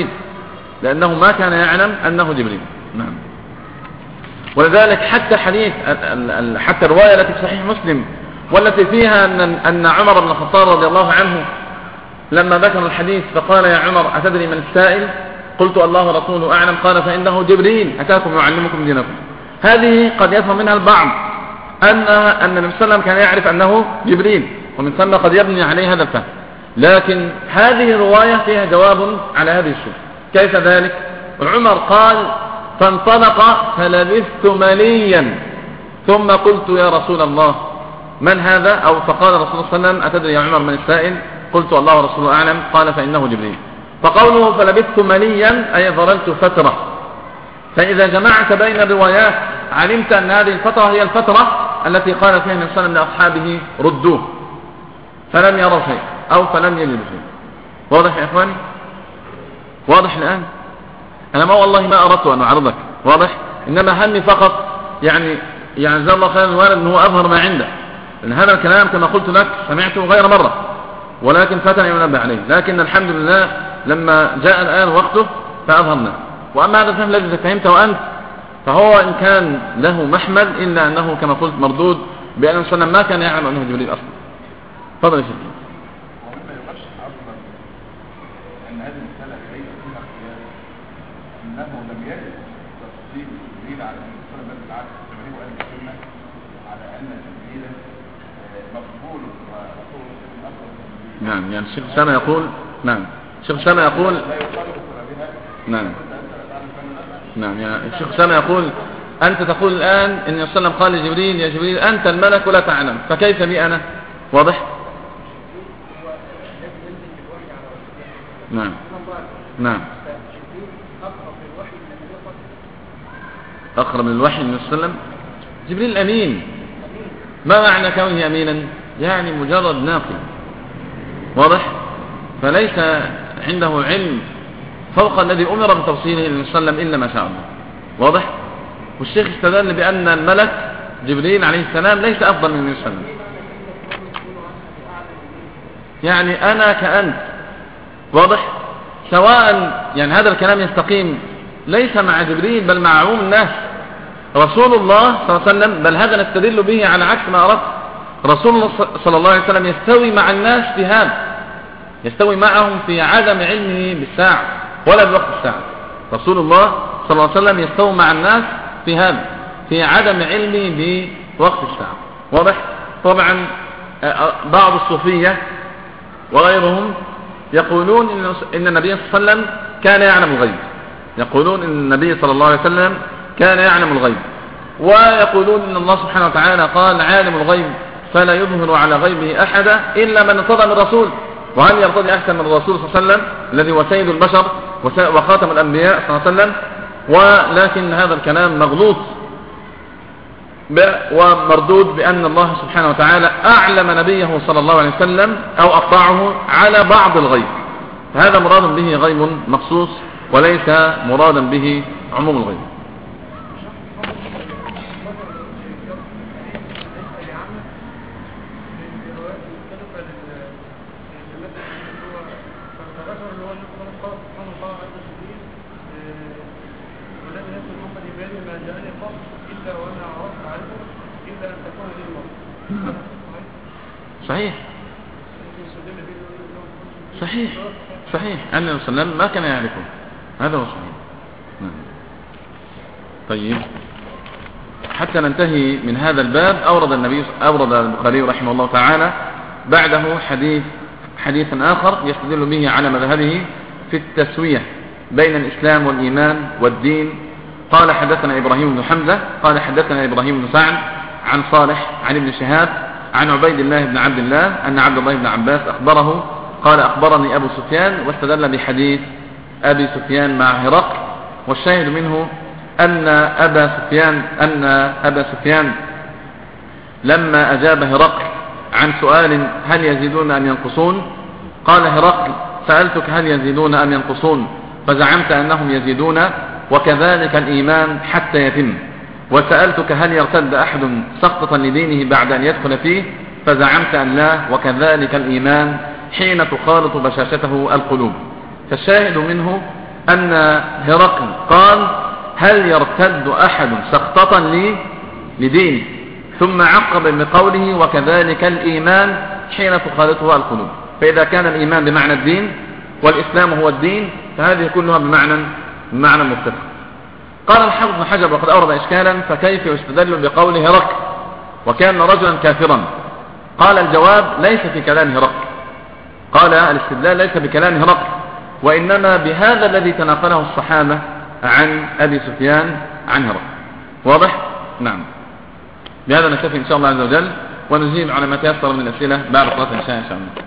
أنه جبريل. نعم. ولذلك حتى الرواية التي في صحيح مسلم والتي فيها أن عمر بن الخطاب رضي الله عنه لما ذكر الحديث فقال يا عمر أتدري من السائل؟ قلت الله ورسوله أعلم. قال فإنه جبريل أتاكم يعلمكم دينكم. هذه قد يفهم منها البعض أن النبي صلى الله عليه وسلم كان يعرف أنه جبريل، ومن ثم قد يبني عليه هذا الفهم. لكن هذه الرواية فيها جواب على هذه الشبهة. كيف ذلك؟ عمر قال فانطلق فلبثت مليا ثم قلت يا رسول الله من هذا؟ أو فقال رسول الله صلى الله عليه وسلم أتدري يا عمر من السائل؟ قلت الله ورسوله أعلم. قال فإنه جبريل. فقوله فلبثت مليا أي ظللت فترة. فإذا جمعت بين الروايات علمت أن هذه الفترة هي الفترة التي قال فيها النبي صلى الله عليه وسلم لأصحابه ردوه، فلم يروا شيء أو فلم يجدوا شيء. واضح يا إخواني؟ واضح الآن؟ أنا ما والله ما أردت أن أعرضك. واضح؟ إنما همي فقط يعني جزاه الله خيرا الوالد أنه أظهر ما عنده، لأن هذا الكلام كما قلت لك سمعته غير مرة ولكن فتني ينبه عليه. لكن الحمد لله لما جاء الآن وقته فأظهرنا. وأما هذا الفهم الذي فهمته أنت فهو إن كان له محمل إلا أنه كما قلت مردود، بأن النبي صلى الله عليه وسلم ما كان يعلم أنه جبريل أصلا. تفضل يا شيخ. ومما يرشح أصلا أن هذه المسألة ليس فيها اختلاف، أنه لم يجد تفصيل جبريل على أن الرسول الذي بالعكس جبريل وأهل السنة على أن جبريل مقبول ورسول أصلا. نعم، يعني الشيخ سامة يقول الشيخ سامة يقول يعني الشيخ سامة يقول أنت تقول الآن إن النبي صلى الله عليه وسلم قال لجبريل يا جبريل أنت الملك ولا تعلم، فكيف بي أنا؟ واضح؟ نعم. أقرب من الوحي من السلم. جبريل أمين. ما معنى كونه أمينا؟ يعني مجرد ناقل. واضح؟ فليس عنده علم فوق الذي أمر بتوصيله للنبي صلى الله عليه وسلم إلا ما شاء الله. واضح؟ والشيخ استدل بأن الملك جبريل عليه السلام ليس أفضل من النبي صلى الله عليه وسلم. يعني أنا كأنت. واضح؟ سواء يعني هذا الكلام يستقيم ليس مع جبريل بل مع عموم الناس. رسول الله صلى الله عليه وسلم، بل هذا نستدل به على عكس ما أردت، رسول الله صلى الله عليه وسلم يستوي مع الناس في هذا، يستوي معهم في عدم علمه بالساعة ولا بوقت الساعة. رسول الله صلى الله عليه وسلم يستوي مع الناس في هذا، في عدم علمه بوقت الساعة. واضح؟ طبعا بعض الصوفية وغيرهم يقولون إن النبي صلى الله عليه وسلم كان يعلم الغيب، يقولون إن النبي صلى الله عليه وسلم كان يعلم الغيب، ويقولون إن الله سبحانه وتعالى قال عالم الغيب فلا يظهر على غيبه أحدا إلا من ارتضى من الرسول. وهل يرتضي أحسن من الرسول صلى الله عليه وسلم الذي هو سيد البشر وخاتم الأنبياء صلى الله عليه وسلم؟ ولكن هذا الكلام مغلوط ومردود بأن الله سبحانه وتعالى أعلم نبيه صلى الله عليه وسلم أو أطلعه على بعض الغيب، فهذا مراد به غيب مخصوص وليس مرادا به عموم الغيب. صحيح صحيح صحيح أن النبي صلى الله عليه وسلم ما كان يعرفه، هذا هو صحيح. طيب، حتى ننتهي من هذا الباب أورد البخاري رحمه الله تعالى بعده حديثا آخر يستدل به على مذهبه في التسوية بين الإسلام والإيمان والدين. قال حدثنا إبراهيم بن حمزة قال حدثنا إبراهيم بن سعد عن صالح عن ابن شهاب عن عبيد الله بن عبد الله أن عبد الله بن عباس أخبره قال أخبرني أبو سفيان، واستدل بحديث أبي سفيان مع هرقل. والشاهد منه أن أبا سفيان لما أجاب هرقل عن سؤال هل يزيدون أم ينقصون، قال هرقل سألتك هل يزيدون أم ينقصون فزعمت أنهم يزيدون وكذلك الإيمان حتى يتم، وسألتك هل يرتد أحد سقطا لدينه بعد أن يدخل فيه فزعمت أن لا، وكذلك الإيمان حين تخالط بشاشته القلوب. فالشاهد منه أن هرقل قال هل يرتد أحد سقطة لدينه، ثم عقب بقوله وكذلك الإيمان حين تخالطه القلوب. فإذا كان الإيمان بمعنى الدين والإسلام هو الدين فهذه كلها بمعنى متفق. قال الحافظ بن حجر وقد أورد إشكالا فكيف يستدل بقول هرقل وكان رجلا كافرا؟ قال الجواب ليس في كلام هرقل، قال الاستدلال ليس بكلام هرقل وإنما بهذا الذي تناقله الصحابة عن أبي سفيان عن هرقل. واضح؟ نعم. بهذا نكتفي إن شاء الله عز وجل ونجيب على ما تيسر من الأسئلة بعد صلاة العشاء إن شاء الله.